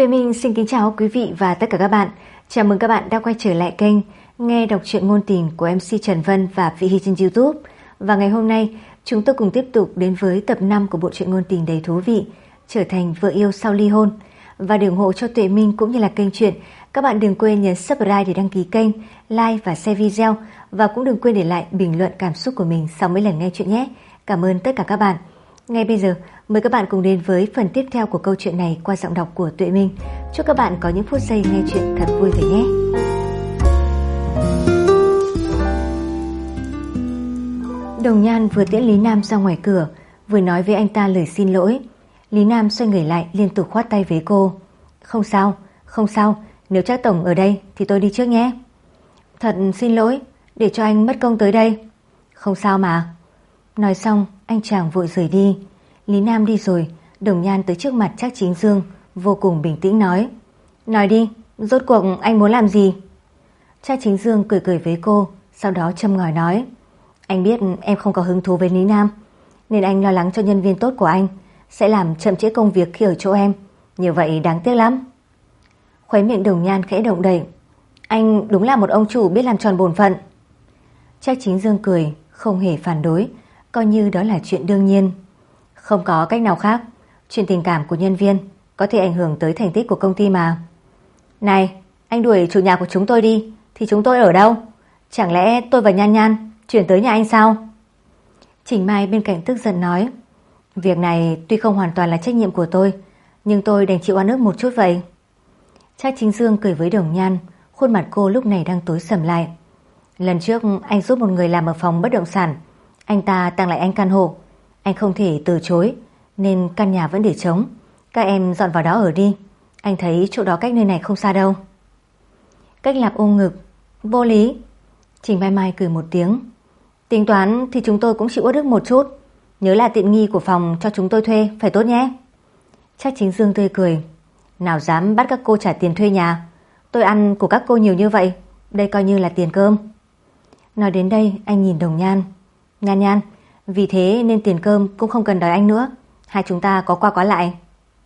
Tuệ Minh xin kính chào quý vị và tất cả các bạn. Chào mừng các bạn đã quay trở lại kênh nghe đọc truyện ngôn tình của MC Trần Vân và Vị Hy trên YouTube. Và ngày hôm nay chúng tôi cùng tiếp tục đến với tập 5 của bộ truyện ngôn tình đầy thú vị Trở thành vợ yêu sau ly hôn. Và để ủng hộ cho Tuệ Minh cũng như là kênh truyện, các bạn đừng quên nhấn subscribe để đăng ký kênh, like và share video, và cũng đừng quên để lại bình luận cảm xúc của mình sau mỗi lần nghe chuyện nhé. Cảm ơn tất cả các bạn. Ngay bây giờ mời các bạn cùng đến với phần tiếp theo của câu chuyện này qua giọng đọc của Tuệ Minh. Chúc các bạn có những phút giây nghe chuyện thật vui vẻ nhé. Đồng Nhan vừa tiễn Lý Nam ra ngoài cửa, vừa nói với anh ta lời xin lỗi. Lý Nam xoay người lại liên tục khoát tay với cô. Không sao, không sao, nếu Trác tổng ở đây thì tôi đi trước nhé. Thật xin lỗi, để cho anh mất công tới đây. Không sao mà. Nói xong anh chàng vội rời đi. Lý Nam đi rồi, Đồng Nhan tới trước mặt Trác Chính Dương, vô cùng bình tĩnh nói. Nói đi, rốt cuộc anh muốn làm gì? Trác Chính Dương cười cười với cô, sau đó châm ngòi nói. Anh biết em không có hứng thú với Lý Nam, nên anh lo lắng cho nhân viên tốt của anh sẽ làm chậm trễ công việc khi ở chỗ em. Như vậy đáng tiếc lắm. Khóe miệng Đồng Nhan khẽ động đậy. Anh đúng là một ông chủ biết làm tròn bổn phận. Trác Chính Dương cười, không hề phản đối, coi như đó là chuyện đương nhiên. Không có cách nào khác, chuyện tình cảm của nhân viên có thể ảnh hưởng tới thành tích của công ty mà. Này, anh đuổi chủ nhà của chúng tôi đi thì chúng tôi ở đâu? Chẳng lẽ tôi và Nhan Nhan chuyển tới nhà anh sao? Trình Mai bên cạnh tức giận nói. Việc này tuy không hoàn toàn là trách nhiệm của tôi, nhưng tôi đành chịu oan ức một chút vậy. Trác Chính Dương cười với Đồng Nhan, khuôn mặt cô lúc này đang tối sầm lại. Lần trước anh giúp một người làm ở phòng bất động sản, anh ta tặng lại anh căn hộ. Anh không thể từ chối, nên căn nhà vẫn để trống. Các em dọn vào đó ở đi. Anh thấy chỗ đó cách nơi này không xa đâu. Cách Lạp ôm ngực. Vô lý. Trình Mai Mai cười một tiếng. Tính toán thì chúng tôi cũng chịu uất ức một chút. Nhớ là tiện nghi của phòng cho chúng tôi thuê phải tốt nhé. Trác Chính Dương tươi cười. Nào dám bắt các cô trả tiền thuê nhà. Tôi ăn của các cô nhiều như vậy, đây coi như là tiền cơm. Nói đến đây anh nhìn Đồng Nhan. Nhan Nhan, vì thế nên tiền cơm cũng không cần đòi anh nữa. Hai chúng ta có qua có lại.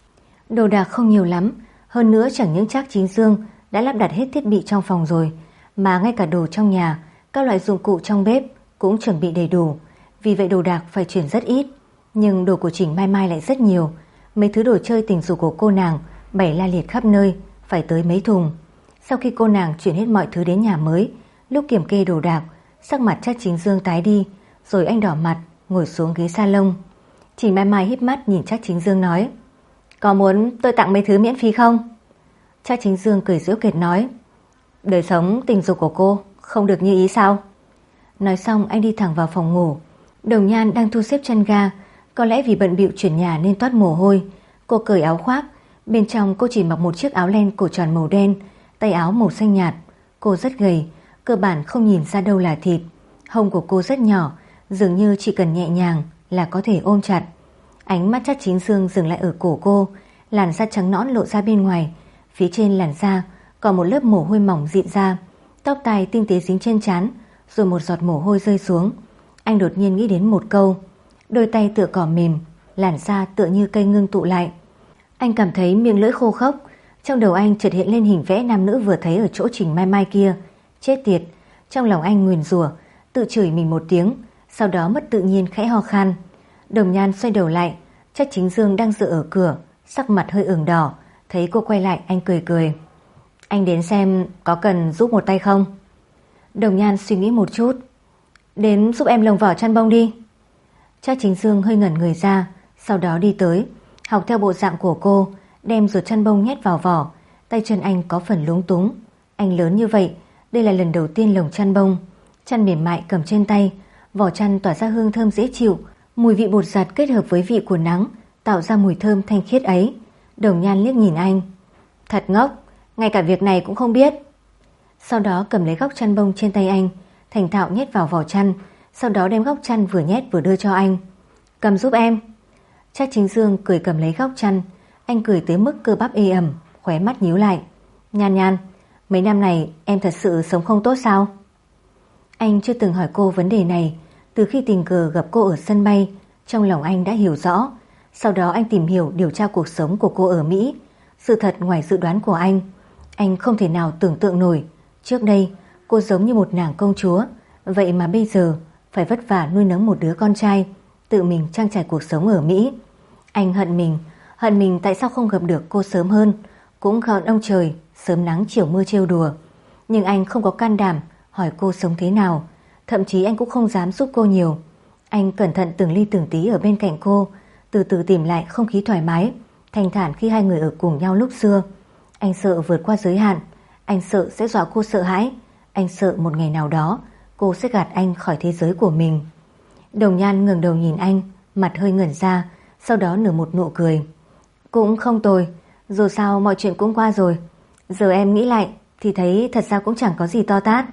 Đồ đạc không nhiều lắm, hơn nữa chẳng những Trác Chính Dương đã lắp đặt hết thiết bị trong phòng rồi, mà ngay cả đồ trong nhà, các loại dụng cụ trong bếp cũng chuẩn bị đầy đủ. Vì vậy đồ đạc phải chuyển rất ít, nhưng đồ của Trình Mai Mai lại rất nhiều. Mấy thứ đồ chơi tình dục của cô nàng bày la liệt khắp nơi, phải tới mấy thùng. Sau khi cô nàng chuyển hết mọi thứ đến nhà mới, lúc kiểm kê đồ đạc, sắc mặt Trác Chính Dương tái đi, rồi anh đỏ mặt ngồi xuống ghế salon. Trình Mai Mai híp mắt nhìn Trác Chính Dương nói. Có muốn tôi tặng mấy thứ miễn phí không? Trác Chính Dương cười giễu cợt nói. Đời sống tình dục của cô không được như ý sao? Nói xong anh đi thẳng vào phòng ngủ. Đồng Nhan đang thu xếp chăn ga, có lẽ vì bận bịu chuyển nhà nên toát mồ hôi. Cô cởi áo khoác, bên trong cô chỉ mặc một chiếc áo len cổ tròn màu đen, tay áo màu xanh nhạt. Cô rất gầy, cơ bản không nhìn ra đâu là thịt. Hông của cô rất nhỏ, dường như chỉ cần nhẹ nhàng là có thể ôm chặt. Ánh mắt Trác Chính Dương dừng lại ở cổ cô, làn da trắng nõn lộ ra bên ngoài. Phía trên làn da còn một lớp mồ hôi mỏng dịn ra. Tóc tai tinh tế dính trên trán, rồi một giọt mồ hôi rơi xuống. Anh đột nhiên nghĩ đến một câu. Đôi tay tựa cỏ mềm, làn da tựa như cây ngưng tụ lại. Anh cảm thấy miệng lưỡi khô khốc. Trong đầu anh chợt hiện lên hình vẽ nam nữ vừa thấy ở chỗ Trình Mai Mai kia. Chết tiệt. Trong lòng anh nguyền rủa, tự chửi mình một tiếng, sau đó mất tự nhiên khẽ ho khan. Đồng Nhan xoay đầu lại, Trác Chính Dương đang dựa ở cửa, sắc mặt hơi ửng đỏ. Thấy cô quay lại anh cười cười. Anh đến xem có cần giúp một tay không? Đồng Nhan suy nghĩ một chút. Đến giúp em lồng vỏ chăn bông đi. Trác Chính Dương hơi ngẩn người ra, sau đó đi tới, học theo bộ dạng của cô, đem ruột chăn bông nhét vào vỏ. Tay chân anh có phần lúng túng. Anh lớn như vậy, đây là lần đầu tiên lồng chăn bông. Chăn mềm mại cầm trên tay, vỏ chăn tỏa ra hương thơm dễ chịu, mùi vị bột giặt kết hợp với vị của nắng tạo ra mùi thơm thanh khiết ấy. Đồng Nhan liếc nhìn anh. Thật ngốc, ngay cả việc này cũng không biết. Sau đó cầm lấy góc chăn bông trên tay anh, thành thạo nhét vào vỏ chăn, sau đó đem góc chăn vừa nhét vừa đưa cho anh. Cầm giúp em. Trác Chính Dương cười cầm lấy góc chăn. Anh cười tới mức cơ bắp ê ẩm, khóe mắt nhíu lại. Nhan Nhan, mấy năm này em thật sự sống không tốt sao? Anh chưa từng hỏi cô vấn đề này. Từ khi tình cờ gặp cô ở sân bay, trong lòng anh đã hiểu rõ. Sau đó anh tìm hiểu điều tra cuộc sống của cô ở Mỹ. Sự thật ngoài dự đoán của anh không thể nào tưởng tượng nổi. Trước đây cô giống như một nàng công chúa, vậy mà bây giờ phải vất vả nuôi nấng một đứa con trai, tự mình trang trải cuộc sống ở Mỹ. Anh hận mình tại sao không gặp được cô sớm hơn, cũng hận ông trời sớm nắng chiều mưa trêu đùa. Nhưng anh không có can đảm hỏi cô sống thế nào, thậm chí anh cũng không dám giúp cô nhiều. Anh cẩn thận từng ly từng tí ở bên cạnh cô, từ từ tìm lại không khí thoải mái, thanh thản khi hai người ở cùng nhau lúc xưa. Anh sợ vượt qua giới hạn, anh sợ sẽ dọa cô sợ hãi, anh sợ một ngày nào đó cô sẽ gạt anh khỏi thế giới của mình. Đồng Nhan ngẩng đầu nhìn anh, mặt hơi ngẩn ra, sau đó nở một nụ cười. Cũng không tồi, dù sao mọi chuyện cũng qua rồi. Giờ em nghĩ lại thì thấy thật ra cũng chẳng có gì to tát.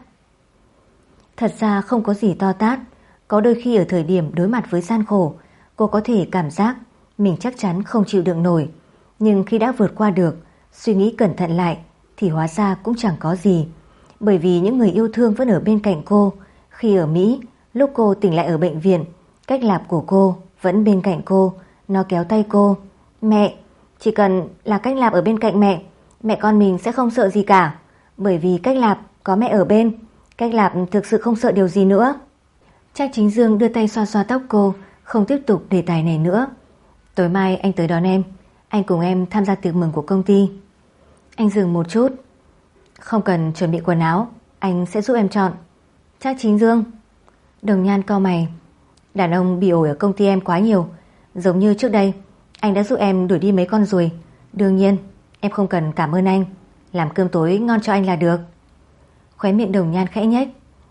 Thật ra không có gì to tát. Có đôi khi ở thời điểm đối mặt với gian khổ, cô có thể cảm giác mình chắc chắn không chịu đựng nổi. Nhưng khi đã vượt qua được, suy nghĩ cẩn thận lại thì hóa ra cũng chẳng có gì. Bởi vì những người yêu thương vẫn ở bên cạnh cô. Khi ở Mỹ, lúc cô tỉnh lại ở bệnh viện, cách lạp của cô vẫn bên cạnh cô. Nó kéo tay cô. Mẹ, chỉ cần là cách lạp ở bên cạnh mẹ con mình sẽ không sợ gì cả. Bởi vì cách lạp có mẹ ở bên, cách lạp thực sự không sợ điều gì nữa. Trác Chính Dương đưa tay xoa xoa tóc cô, không tiếp tục đề tài này nữa. Tối mai anh tới đón em, anh cùng em tham gia tiệc mừng của công ty. Anh dừng một chút. Không cần chuẩn bị quần áo, anh sẽ giúp em chọn. Trác Chính Dương. Đồng Nhan cau mày. Đàn ông bị ổi ở công ty em quá nhiều. Giống như trước đây anh đã giúp em đuổi đi mấy con ruồi. Đương nhiên em không cần cảm ơn anh, làm cơm tối ngon cho anh là được. Khóe miệng Đồng Nhan khẽ nhếch.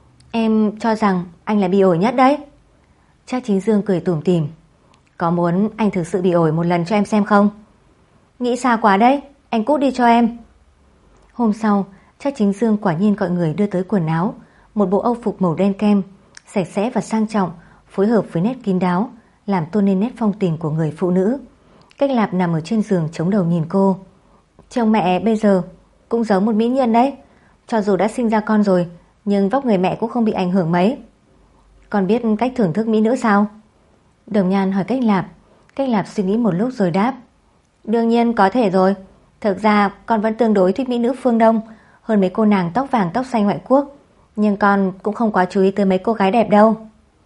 Em cho rằng anh là bị ổi nhất đấy. Trác Chính Dương cười tủm tỉm. Có muốn anh thực sự bị ổi một lần cho em xem không? Nghĩ xa quá đấy, anh cút đi cho em. Hôm sau, Trác Chính Dương quả nhiên gọi người đưa tới quần áo, một bộ âu phục màu đen kem, sạch sẽ và sang trọng, phối hợp với nét kín đáo, làm tôn lên nét phong tình của người phụ nữ. Cách lạp nằm ở trên giường chống đầu nhìn cô. Chồng mẹ bây giờ cũng giống một mỹ nhân đấy. Cho dù đã sinh ra con rồi, nhưng vóc người mẹ cũng không bị ảnh hưởng mấy. Con biết cách thưởng thức mỹ nữ sao? Đồng Nhan hỏi Cách Lạp. Cách Lạp suy nghĩ một lúc rồi đáp. Đương nhiên có thể rồi. Thực ra con vẫn tương đối thích mỹ nữ phương Đông hơn mấy cô nàng tóc vàng tóc xanh ngoại quốc. Nhưng con cũng không quá chú ý tới mấy cô gái đẹp đâu.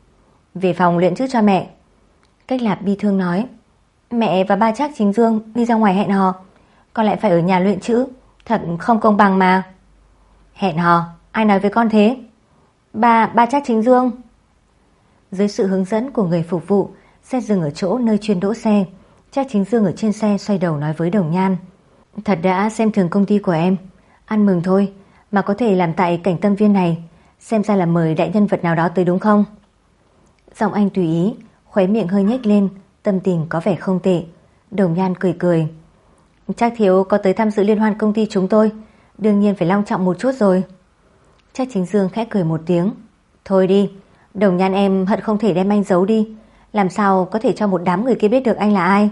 Về phòng luyện chữ cho mẹ. Cách Lạp bi thương nói. Mẹ và ba Trác Chính Dương đi ra ngoài hẹn hò, con lại phải ở nhà luyện chữ, thật không công bằng mà. Hẹn hò? Ai nói với con thế? Ba Trác Chính Dương. Dưới sự hướng dẫn của người phục vụ, xe dừng ở chỗ nơi chuyên đỗ xe. Trác Chính Dương ở trên xe xoay đầu nói với Đồng Nhan. Thật đã xem thường công ty của em. Ăn mừng thôi, mà có thể làm tại Cảnh Tâm Viên này, xem ra là mời đại nhân vật nào đó tới đúng không? Giọng anh tùy ý, khóe miệng hơi nhếch lên, tâm tình có vẻ không tệ. Đồng Nhan cười cười. Trác thiếu có tới tham dự liên hoan công ty chúng tôi, đương nhiên phải long trọng một chút rồi. Trác Chính Dương khẽ cười một tiếng. Thôi đi, Đồng Nhan em hận không thể đem anh giấu đi, làm sao có thể cho một đám người kia biết được anh là ai.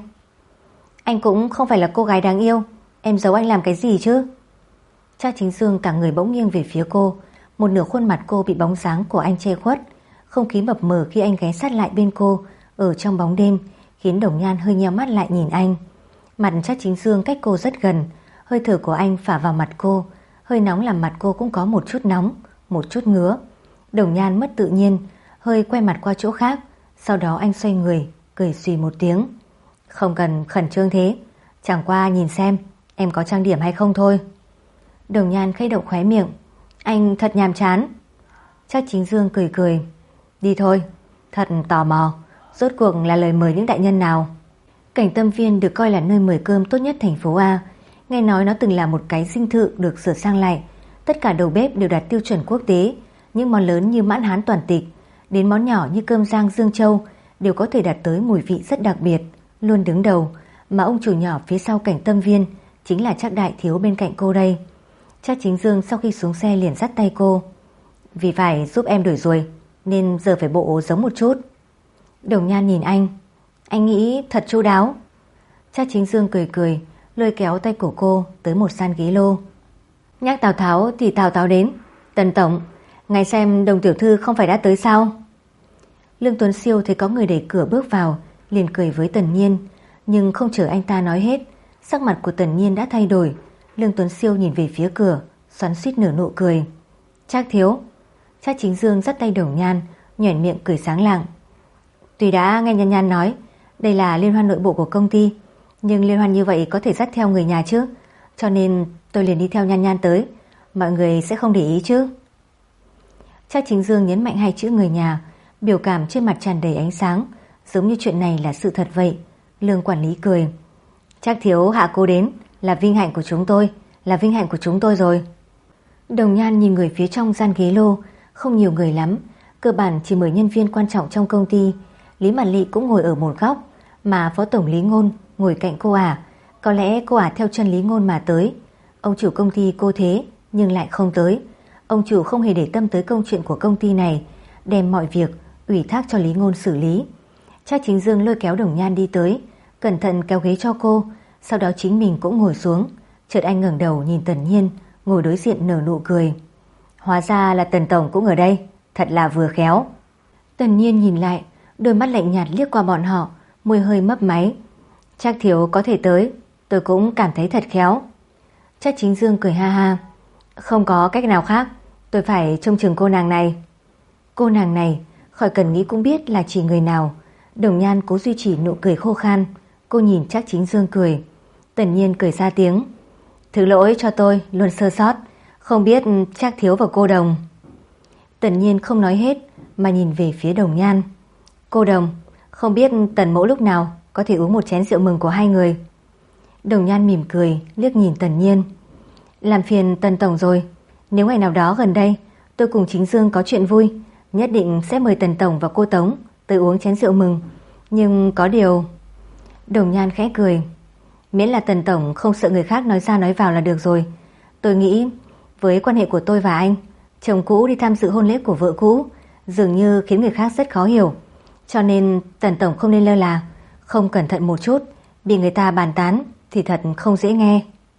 Anh cũng không phải là cô gái đáng yêu, em giấu anh làm cái gì chứ? Trác Chính Dương cả người bỗng nghiêng về phía cô, một nửa khuôn mặt cô bị bóng dáng của anh che khuất. Không khí mập mờ khi anh ghé sát lại bên cô ở trong bóng đêm khiến Đồng Nhan hơi nheo mắt lại nhìn anh. Mặt Trác Chính Dương cách cô rất gần, hơi thở của anh phả vào mặt cô, hơi nóng làm mặt cô cũng có một chút nóng, một chút ngứa. Đồng Nhan mất tự nhiên, hơi quay mặt qua chỗ khác, sau đó anh xoay người, cười xùy một tiếng. Không cần khẩn trương thế, chẳng qua nhìn xem em có trang điểm hay không thôi. Đồng Nhan khẽ động khóe miệng. Anh thật nhàm chán. Trác Chính Dương cười cười. Đi thôi, thật tò mò, rốt cuộc là lời mời những đại nhân nào? Cảnh Tâm Viên được coi là nơi mời cơm tốt nhất thành phố A. Nghe nói nó từng là một cái dinh thự được sửa sang lại. Tất cả đầu bếp đều đạt tiêu chuẩn quốc tế. Những món lớn như mãn hán toàn tịch, đến món nhỏ như cơm rang Dương Châu đều có thể đạt tới mùi vị rất đặc biệt, luôn đứng đầu. Mà ông chủ nhỏ phía sau Cảnh Tâm Viên chính là Trác đại thiếu bên cạnh cô đây. Trác Chính Dương sau khi xuống xe liền dắt tay cô. Vì phải giúp em đuổi ruồi nên giờ phải bộ giống một chút. Đồng Nhan nhìn anh nghĩ thật chu đáo. Trác Chính Dương cười cười, lôi kéo tay của cô tới một san ghế lô. Nhắc Tào Tháo thì Tào Tháo đến. Tần tổng, ngài xem Đồng tiểu thư không phải đã tới sao? Lương Tuấn Siêu thấy có người đẩy cửa bước vào, liền cười với Tần Nhiên, nhưng không chờ anh ta nói hết, Sắc mặt của Tần Nhiên đã thay đổi. Lương Tuấn Siêu nhìn về phía cửa, xoắn xuýt nở nụ cười. Trác thiếu. Trác Chính Dương dắt tay Đồng Nhan, nhoẻn miệng cười sáng lạng. Tuy đã nghe Nhan Nhan nói đây là liên hoan nội bộ của công ty, nhưng liên hoan như vậy có thể dắt theo người nhà chứ, cho nên tôi liền đi theo Nhan Nhan tới. Mọi người sẽ không để ý chứ? Trác Chính Dương nhấn mạnh hai chữ người nhà, biểu cảm trên mặt tràn đầy ánh sáng, giống như chuyện này là sự thật vậy. Lương quản lý cười. Trác thiếu hạ cô đến là vinh hạnh của chúng tôi, là vinh hạnh của chúng tôi rồi. Đồng Nhan nhìn người phía trong gian ghế lô, không nhiều người lắm, cơ bản chỉ mời nhân viên quan trọng trong công ty. Lý Mạn Lị cũng ngồi ở một góc, mà phó tổng Lý Ngôn ngồi cạnh cô ả. Có lẽ cô ả theo chân Lý Ngôn mà tới. Ông chủ công ty cô thế nhưng lại không tới. Ông chủ không hề để tâm tới công chuyện của công ty này, đem mọi việc ủy thác cho Lý Ngôn xử lý. Trác Chính Dương lôi kéo Đồng Nhan đi tới, cẩn thận kéo ghế cho cô, sau đó chính mình cũng ngồi xuống. Chợt anh ngẩng đầu nhìn Tần Nhiên ngồi đối diện nở nụ cười. Hóa ra là Tần tổng cũng ở đây, thật là vừa khéo. Tần Nhiên nhìn lại, đôi mắt lạnh nhạt liếc qua bọn họ, môi hơi mấp máy. Trác thiếu có thể tới, tôi cũng cảm thấy thật khéo. Trác Chính Dương cười ha ha. Không có cách nào khác, tôi phải trông chừng cô nàng này. Cô nàng này, khỏi cần nghĩ cũng biết là chỉ người nào. Đồng Nhan cố duy trì nụ cười khô khan. Cô nhìn Trác Chính Dương cười. Tần Nhiên cười ra tiếng. Thứ lỗi cho tôi luôn sơ sót, không biết Trác thiếu và cô Đồng. Tần Nhiên không nói hết mà nhìn về phía Đồng Nhan. Cô Đồng, không biết Tần mẫu lúc nào có thể uống một chén rượu mừng của hai người. Đồng Nhan mỉm cười liếc nhìn Tần Nhiên. Làm phiền Tần tổng rồi, nếu ngày nào đó gần đây tôi cùng Chính Dương có chuyện vui, nhất định sẽ mời Tần tổng và cô Tống tới uống chén rượu mừng. Nhưng có điều... Đồng Nhan khẽ cười. Miễn là Tần tổng không sợ người khác nói ra nói vào là được rồi. Tôi nghĩ với quan hệ của tôi và anh, chồng cũ đi tham dự hôn lễ của vợ cũ dường như khiến người khác rất khó hiểu. Cho nên Tần tổng không nên lơ là, không cẩn thận một chút bị người ta bàn tán thì thật không dễ nghe.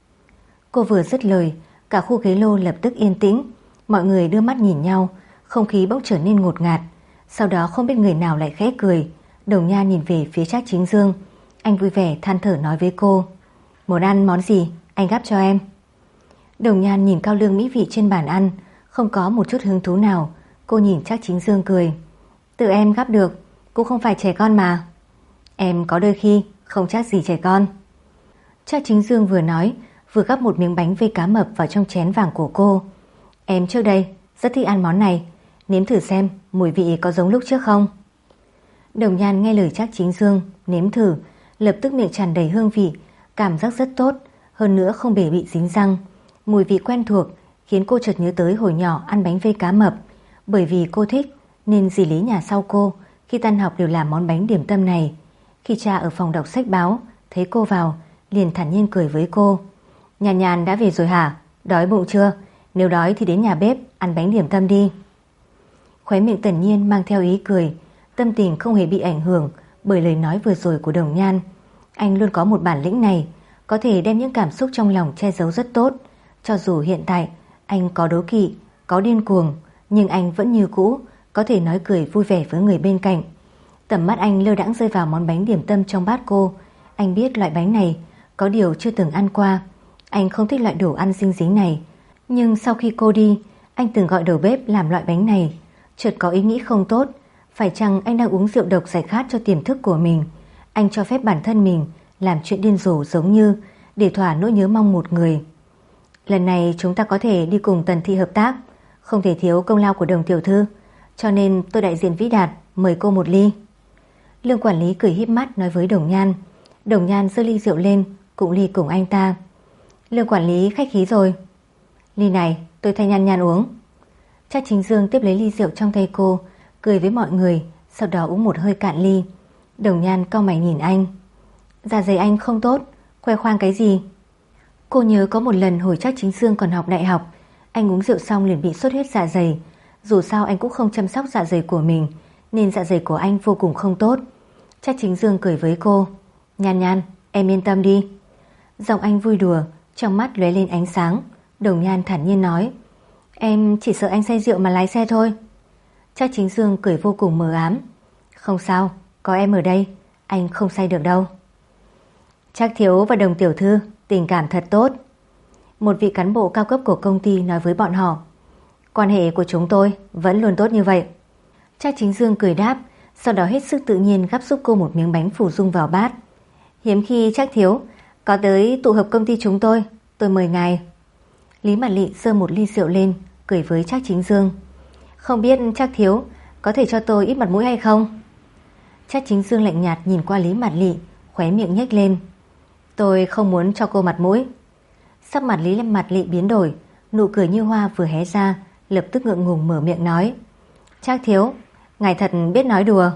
Cô vừa dứt lời, cả khu ghế lô lập tức yên tĩnh. Mọi người đưa mắt nhìn nhau, không khí bỗng trở nên ngột ngạt. Sau đó không biết người nào lại khẽ cười. Đồng Nhan nhìn về phía Trác Chính Dương. Anh vui vẻ than thở nói với cô. Muốn ăn món gì, anh gắp cho em. Đồng Nhan nhìn cao lương mỹ vị trên bàn ăn, không có một chút hứng thú nào. Cô nhìn Trác Chính Dương cười. Tự em gắp được, cũng không phải trẻ con mà. Em có đôi khi không chắc gì trẻ con. Trác Chính Dương vừa nói, vừa gắp một miếng bánh vây cá mập vào trong chén vàng của cô. Em trước đây rất thích ăn món này, nếm thử xem mùi vị có giống lúc trước không. Đồng Nhan nghe lời Trác Chính Dương, nếm thử, lập tức miệng tràn đầy hương vị, cảm giác rất tốt, hơn nữa không bể bị dính răng. Mùi vị quen thuộc khiến cô chợt nhớ tới hồi nhỏ ăn bánh vây cá mập. Bởi vì cô thích nên dì Lý nhà sau cô khi tan học đều làm món bánh điểm tâm này. Khi cha ở phòng đọc sách báo thấy cô vào, liền thản nhiên cười với cô. Nhàn Nhàn đã về rồi hả? Đói bụng chưa? Nếu đói thì đến nhà bếp ăn bánh điểm tâm đi. Khóe miệng Tần Nhiên mang theo ý cười, tâm tình không hề bị ảnh hưởng bởi lời nói vừa rồi của Đồng Nhan. Anh luôn có một bản lĩnh này, có thể đem những cảm xúc trong lòng che giấu rất tốt. Cho dù hiện tại anh có đố kỵ, có điên cuồng, nhưng anh vẫn như cũ có thể nói cười vui vẻ với người bên cạnh. Tầm mắt anh lơ đãng rơi vào món bánh điểm tâm trong bát cô. Anh biết loại bánh này có điều chưa từng ăn qua. Anh không thích loại đồ ăn dinh dính này. Nhưng sau khi cô đi, anh từng gọi đầu bếp làm loại bánh này. Chợt có ý nghĩ không tốt. Phải chăng anh đang uống rượu độc giải khát cho tiềm thức của mình? Anh cho phép bản thân mình làm chuyện điên rồ giống như để thỏa nỗi nhớ mong một người. Lần này chúng ta có thể đi cùng Tần thị hợp tác, không thể thiếu công lao của Đồng tiểu thư, cho nên tôi đại diện Vĩ Đạt mời cô một ly. Lương quản lý cười híp mắt nói với Đồng Nhan. Đồng Nhan giơ ly rượu lên, cũng ly cùng anh ta. Lương quản lý khách khí rồi. Ly này tôi thay Nhan Nhan uống. Trác Chính Dương tiếp lấy ly rượu trong tay cô, cười với mọi người, sau đó uống một hơi cạn ly. Đồng Nhan cau mày nhìn anh. Dạ dày anh không tốt, khoe khoang cái gì? Cô nhớ có một lần hồi Trác Chính Dương còn học đại học, anh uống rượu xong liền bị sốt huyết dạ dày. Dù sao anh cũng không chăm sóc dạ dày của mình, nên dạ dày của anh vô cùng không tốt. Trác Chính Dương cười với cô. Nhan Nhan, em yên tâm đi. Giọng anh vui đùa, trong mắt lóe lên ánh sáng. Đồng Nhan thản nhiên nói. Em chỉ sợ anh say rượu mà lái xe thôi. Trác Chính Dương cười vô cùng mờ ám. Không sao, có em ở đây, anh không say được đâu. Trác thiếu và Đồng tiểu thư tình cảm thật tốt. Một vị cán bộ cao cấp của công ty nói với bọn họ. Quan hệ của chúng tôi vẫn luôn tốt như vậy. Trác Chính Dương cười đáp, sau đó hết sức tự nhiên gắp giúp cô một miếng bánh phủ dung vào bát. Hiếm khi Trác thiếu có tới tụ họp công ty chúng tôi mời ngài. Lý Mạt Lị giơ một ly rượu lên, cười với Trác Chính Dương. Không biết Trác thiếu có thể cho tôi ít mặt mũi hay không? Trác Chính Dương lạnh nhạt nhìn qua Lý Mạt Lị, khóe miệng nhếch lên. Tôi không muốn cho cô mặt mũi. Sắc mặt Lý Mạt Lị biến đổi, nụ cười như hoa vừa hé ra, lập tức ngượng ngùng mở miệng nói. Trác thiếu, ngài thật biết nói đùa.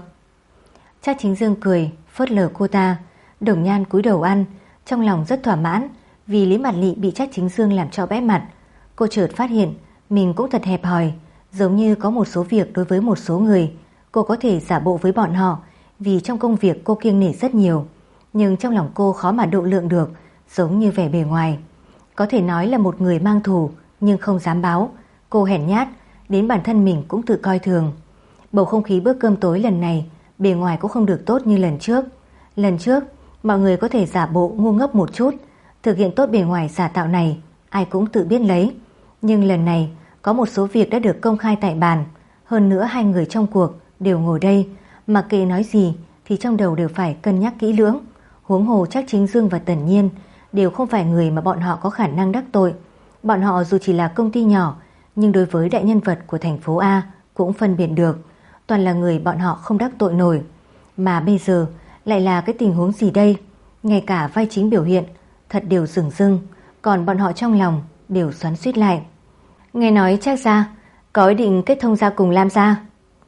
Trác Chính Dương cười, phớt lờ cô ta. Đồng Nhan cúi đầu ăn, trong lòng rất thỏa mãn vì Lý Mạt Lị bị Trác Chính Dương làm cho bẽ mặt. Cô chợt phát hiện mình cũng thật hẹp hòi, giống như có một số việc đối với một số người cô có thể giả bộ với bọn họ, vì trong công việc cô kiêng nể rất nhiều, nhưng trong lòng cô khó mà độ lượng được, giống như vẻ bề ngoài. Có thể nói là một người mang thù nhưng không dám báo. Cô hèn nhát, đến bản thân mình cũng tự coi thường. Bầu không khí bữa cơm tối lần này bề ngoài cũng không được tốt như lần trước. Lần trước mọi người có thể giả bộ ngu ngốc một chút, thực hiện tốt bề ngoài giả tạo này ai cũng tự biết lấy. Nhưng lần này có một số việc đã được công khai tại bàn. Hơn nữa hai người trong cuộc đều ngồi đây, mặc kệ nói gì thì trong đầu đều phải cân nhắc kỹ lưỡng. Huống hồ Trác Chính Dương và Tần Nhiên đều không phải người mà bọn họ có khả năng đắc tội. Bọn họ dù chỉ là công ty nhỏ, nhưng đối với đại nhân vật của thành phố A cũng phân biệt được, toàn là người bọn họ không đắc tội nổi. Mà bây giờ lại là cái tình huống gì đây? Ngay cả vai chính biểu hiện thật đều dửng dưng, còn bọn họ trong lòng đều xoắn xuýt lại. Nghe nói Trác gia có ý định kết thông gia cùng Lam gia.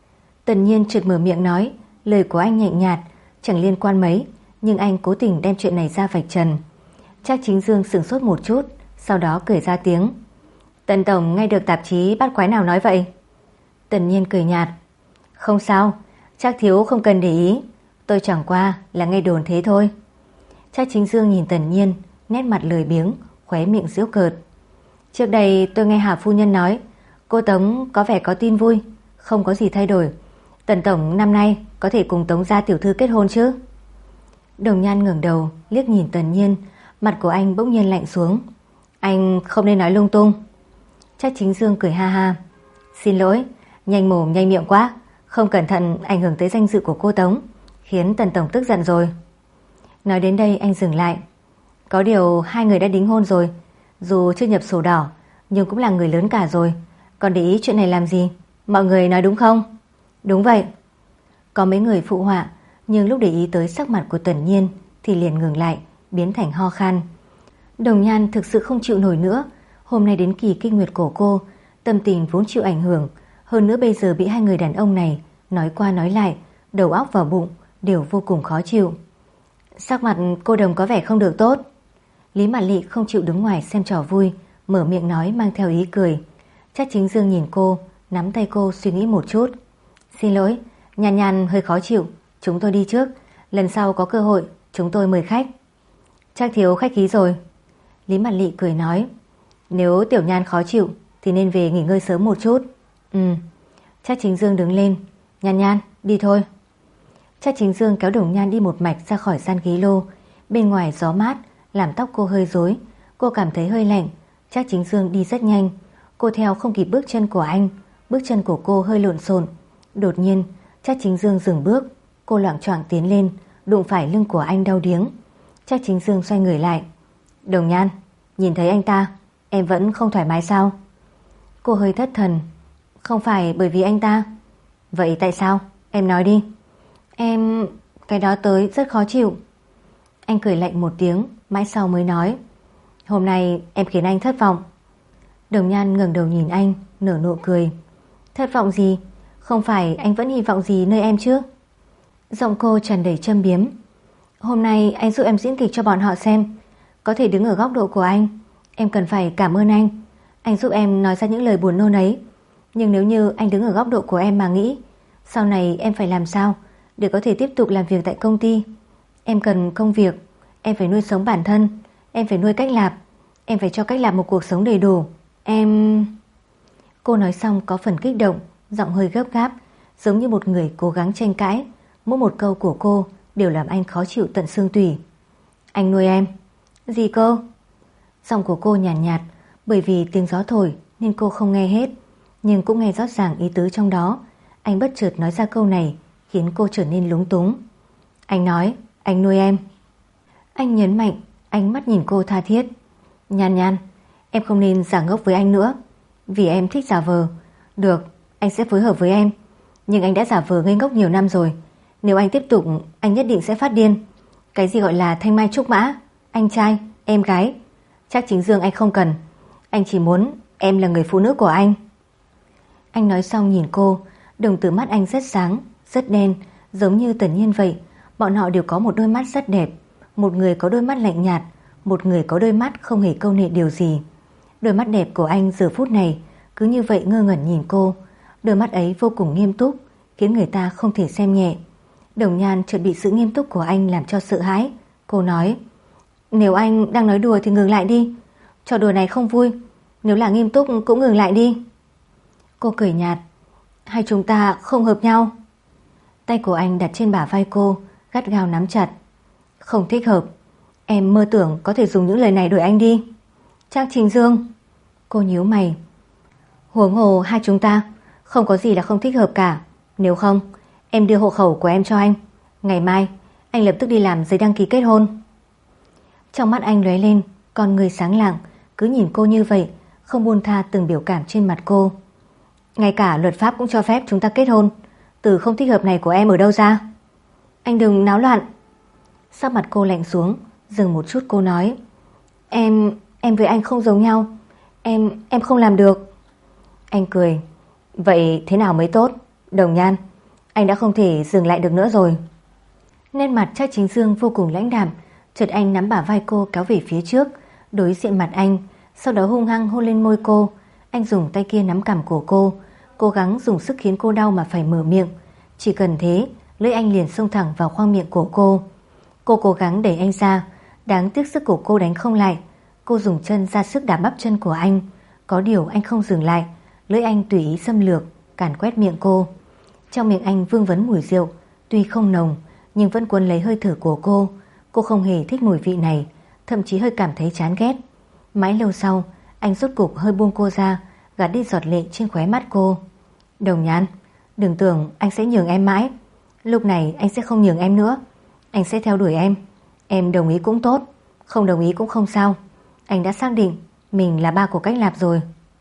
Tần Nhiên chợt mở miệng nói, lời của anh nhẹ nhạt, chẳng liên quan mấy, nhưng anh cố tình đem chuyện này ra vạch trần. Trác Chính Dương sửng sốt một chút, sau đó cười ra tiếng. Tần tổng nghe được tạp chí bắt quái nào nói vậy? Tần Nhiên cười nhạt. Không sao, Trác thiếu không cần để ý, tôi chẳng qua là nghe đồn thế thôi. Trác Chính Dương nhìn Tần Nhiên, nét mặt lười biếng, khóe miệng giễu cợt. Trước đây tôi nghe Hà phu nhân nói cô Tống có vẻ có tin vui, không có gì thay đổi. Tần tổng năm nay có thể cùng Tống gia tiểu thư kết hôn chứ? Đồng Nhan ngẩng đầu liếc nhìn Tần Nhiên, mặt của anh bỗng nhiên lạnh xuống. Anh không nên nói lung tung. Trác Chính Dương cười ha ha. Xin lỗi, nhanh mồm nhanh miệng quá, không cẩn thận ảnh hưởng tới danh dự của cô Tống, khiến Tần tổng tức giận rồi. Nói đến đây anh dừng lại. Có điều hai người đã đính hôn rồi, dù chưa nhập sổ đỏ nhưng cũng là người lớn cả rồi, còn để ý chuyện này làm gì? Mọi người nói đúng không? Đúng vậy. Có mấy người phụ họa, nhưng lúc để ý tới sắc mặt của Tần Nhiên thì liền ngừng lại, biến thành ho khan. Đồng Nhan thực sự không chịu nổi nữa. Hôm nay đến kỳ kinh nguyệt của cô, tâm tình vốn chịu ảnh hưởng, hơn nữa bây giờ bị hai người đàn ông này nói qua nói lại, đầu óc vào bụng đều vô cùng khó chịu. Sắc mặt cô Đồng có vẻ không được tốt. Lý Mạt Lị không chịu đứng ngoài xem trò vui, mở miệng nói mang theo ý cười. Trác Chính Dương nhìn cô, nắm tay cô suy nghĩ một chút. Xin lỗi, Nhan Nhan hơi khó chịu, chúng tôi đi trước, lần sau có cơ hội chúng tôi mời khách. Trác thiếu khách khí rồi. Lý Mạt Lị cười nói, nếu Tiểu Nhan khó chịu thì nên về nghỉ ngơi sớm một chút. Trác Chính Dương đứng lên. Nhan Nhan, đi thôi. Trác Chính Dương kéo Đồng Nhan đi một mạch ra khỏi gian ghế lô. Bên ngoài gió mát làm tóc cô hơi rối, cô cảm thấy hơi lạnh. Trác Chính Dương đi rất nhanh, cô theo không kịp bước chân của anh, bước chân của cô hơi lộn xộn. Đột nhiên Trác Chính Dương dừng bước, cô loạng choạng tiến lên, đụng phải lưng của anh đau điếng. Trác Chính Dương xoay người lại. Đồng Nhan, nhìn thấy anh ta em vẫn không thoải mái sao? Cô hơi thất thần. Không phải bởi vì anh ta. Vậy tại sao? Em nói đi. Em... cái đó tới rất khó chịu. Anh cười lạnh một tiếng, mãi sau mới nói, hôm nay em khiến anh thất vọng. Đồng Nhan ngẩng đầu nhìn anh, nở nụ cười. Thất vọng gì? Không phải anh vẫn hy vọng gì nơi em chứ? Giọng cô tràn đầy châm biếm. Hôm nay anh giúp em diễn kịch cho bọn họ xem, có thể đứng ở góc độ của anh, em cần phải cảm ơn anh. Anh giúp em nói ra những lời buồn nôn ấy. Nhưng nếu như anh đứng ở góc độ của em mà nghĩ, sau này em phải làm sao để có thể tiếp tục làm việc tại công ty? Em cần công việc, em phải nuôi sống bản thân, em phải nuôi Cách Lạp, em phải cho Cách Lạp một cuộc sống đầy đủ. Em... Cô nói xong có phần kích động, giọng hơi gấp gáp, giống như một người cố gắng tranh cãi. Mỗi một câu của cô đều làm anh khó chịu tận xương tủy. Anh nuôi em. Gì cơ? Giọng của cô nhàn nhạt, bởi vì tiếng gió thổi nên cô không nghe hết, nhưng cũng nghe rõ ràng ý tứ trong đó. Anh bất chợt nói ra câu này khiến cô trở nên lúng túng. Anh nói anh nuôi em. Anh nhấn mạnh, ánh mắt nhìn cô tha thiết. Nhan Nhan, em không nên giả ngốc với anh nữa. Vì em thích giả vờ. Được, anh sẽ phối hợp với em. Nhưng anh đã giả vờ ngây ngốc nhiều năm rồi. Nếu anh tiếp tục, anh nhất định sẽ phát điên. Cái gì gọi là thanh mai trúc mã, anh trai, em gái, chắc chính Dương anh không cần. Anh chỉ muốn em là người phụ nữ của anh. Anh nói xong nhìn cô, đồng tử mắt anh rất sáng, rất đen, giống như Tần Nhiên vậy. Bọn họ đều có một đôi mắt rất đẹp. Một người có đôi mắt lạnh nhạt, một người có đôi mắt không hề câu nệ điều gì. Đôi mắt đẹp của anh giờ phút này cứ như vậy ngơ ngẩn nhìn cô. Đôi mắt ấy vô cùng nghiêm túc, khiến người ta không thể xem nhẹ. Đồng Nhan chợt bị sự nghiêm túc của anh làm cho sợ hãi. Cô nói, nếu anh đang nói đùa thì ngừng lại đi. Trò đùa này không vui. Nếu là nghiêm túc cũng ngừng lại đi. Cô cười nhạt, hai chúng ta không hợp nhau. Tay của anh đặt trên bả vai cô, gắt gao nắm chặt. Không thích hợp. Em mơ tưởng có thể dùng những lời này đuổi anh đi. Trang Trình Dương. Cô nhíu mày. Huống hồ hai chúng ta không có gì là không thích hợp cả. Nếu không, em đưa hộ khẩu của em cho anh. Ngày mai anh lập tức đi làm giấy đăng ký kết hôn. Trong mắt anh lóe lên con người sáng lạng, cứ nhìn cô như vậy, không buông tha từng biểu cảm trên mặt cô. Ngay cả luật pháp cũng cho phép chúng ta kết hôn. Từ không thích hợp này của em ở đâu ra? Anh đừng náo loạn. Sắc mặt cô lạnh xuống, dừng một chút cô nói, Em với anh không giống nhau. Em không làm được. Anh cười. Vậy thế nào mới tốt? Đồng Nhan, anh đã không thể dừng lại được nữa rồi. Nét mặt Trác Chính Dương vô cùng lãnh đạm. Chợt anh nắm bả vai cô kéo về phía trước, đối diện mặt anh, sau đó hung hăng hôn lên môi cô. Anh dùng tay kia nắm cằm của cô, cố gắng dùng sức khiến cô đau mà phải mở miệng. Chỉ cần thế, lưỡi anh liền xông thẳng vào khoang miệng của cô. Cô cố gắng đẩy anh ra, đáng tiếc sức của cô đánh không lại. Cô dùng chân ra sức đạp bắp chân của anh. Có điều anh không dừng lại, lưỡi anh tùy ý xâm lược, càn quét miệng cô. Trong miệng anh vương vấn mùi rượu, tuy không nồng nhưng vẫn cuốn lấy hơi thở của cô. Cô không hề thích mùi vị này, thậm chí hơi cảm thấy chán ghét. Mãi lâu sau, anh rốt cục hơi buông cô ra, gạt đi giọt lệ trên khóe mắt cô. Đồng Nhan, đừng tưởng anh sẽ nhường em mãi. Lúc này anh sẽ không nhường em nữa. Anh sẽ theo đuổi em. Em đồng ý cũng tốt, không đồng ý cũng không sao. Anh đã xác định mình là ba của Cách Lạp rồi.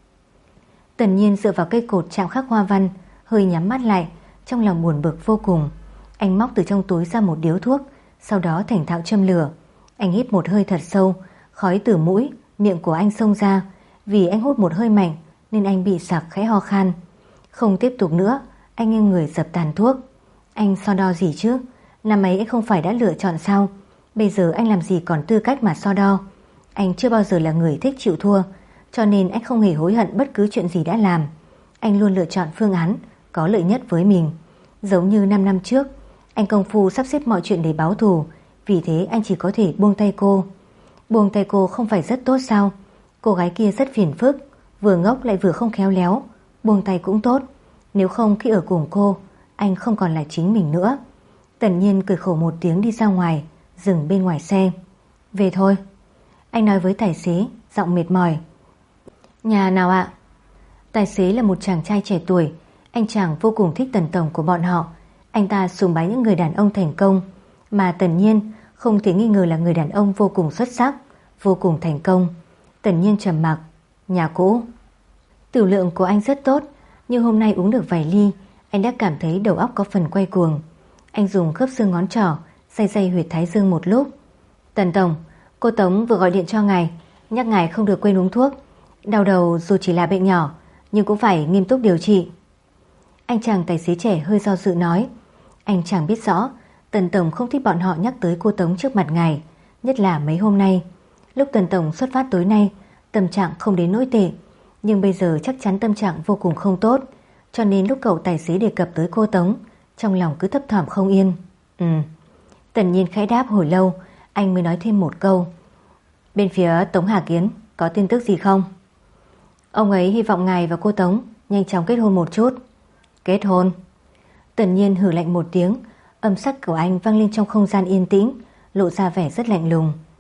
Tần Nhiên dựa vào cây cột chạm khắc hoa văn, hơi nhắm mắt lại, trong lòng buồn bực vô cùng. Anh móc từ trong túi ra một điếu thuốc, sau đó thành thạo châm lửa. Anh hít một hơi thật sâu, khói từ mũi, miệng của anh xông ra. Vì anh hút một hơi mạnh nên anh bị sặc khẽ ho khan. Không tiếp tục nữa, anh nghiêng người dập tàn thuốc. Anh so đo gì chứ? Năm ấy anh không phải đã lựa chọn sao? Bây giờ anh làm gì còn tư cách mà so đo? Anh chưa bao giờ là người thích chịu thua, cho nên anh không hề hối hận bất cứ chuyện gì đã làm. Anh luôn lựa chọn phương án có lợi nhất với mình. Giống như 5 năm trước, anh công phu sắp xếp mọi chuyện để báo thù. Vì thế anh chỉ có thể buông tay cô. Buông tay cô không phải rất tốt sao? Cô gái kia rất phiền phức, vừa ngốc lại vừa không khéo léo. Buông tay cũng tốt. Nếu không khi ở cùng cô, anh không còn là chính mình nữa. Tần Nhiên cười khổ một tiếng đi ra ngoài, dừng bên ngoài xe. Về thôi. Anh nói với tài xế, giọng mệt mỏi. Nhà nào ạ? Tài xế là một chàng trai trẻ tuổi. Anh chàng vô cùng thích Tần tổng của bọn họ. Anh ta sùng bái những người đàn ông thành công, mà Tần Nhiên không thể nghi ngờ là người đàn ông vô cùng xuất sắc, vô cùng thành công. Tần Nhiên trầm mặc. Nhà cũ. Tiểu lượng của anh rất tốt, nhưng hôm nay uống được vài ly, anh đã cảm thấy đầu óc có phần quay cuồng. Anh dùng khớp xương ngón trỏ day day huyệt thái dương một lúc. Tần tổng, cô Tống vừa gọi điện cho ngài, nhắc ngài không được quên uống thuốc. Đau đầu dù chỉ là bệnh nhỏ, nhưng cũng phải nghiêm túc điều trị. Anh chàng tài xế trẻ hơi do dự nói. Anh chàng biết rõ Tần tổng không thích bọn họ nhắc tới cô Tống trước mặt ngài, nhất là mấy hôm nay. Lúc Tần tổng xuất phát tối nay, tâm trạng không đến nỗi tệ, nhưng bây giờ chắc chắn tâm trạng vô cùng không tốt, cho nên lúc cậu tài xế đề cập tới cô Tống, trong lòng cứ thấp thỏm không yên. Tần Nhiên khẽ đáp hồi lâu, anh mới nói thêm một câu. Bên phía Tống Hà Kiến có tin tức gì không? Ông ấy hy vọng ngài và cô Tống nhanh chóng kết hôn một chút. Kết hôn? Tần Nhiên hừ lạnh một tiếng, âm sắc của anh vang lên trong không gian yên tĩnh, lộ ra vẻ rất lạnh lùng.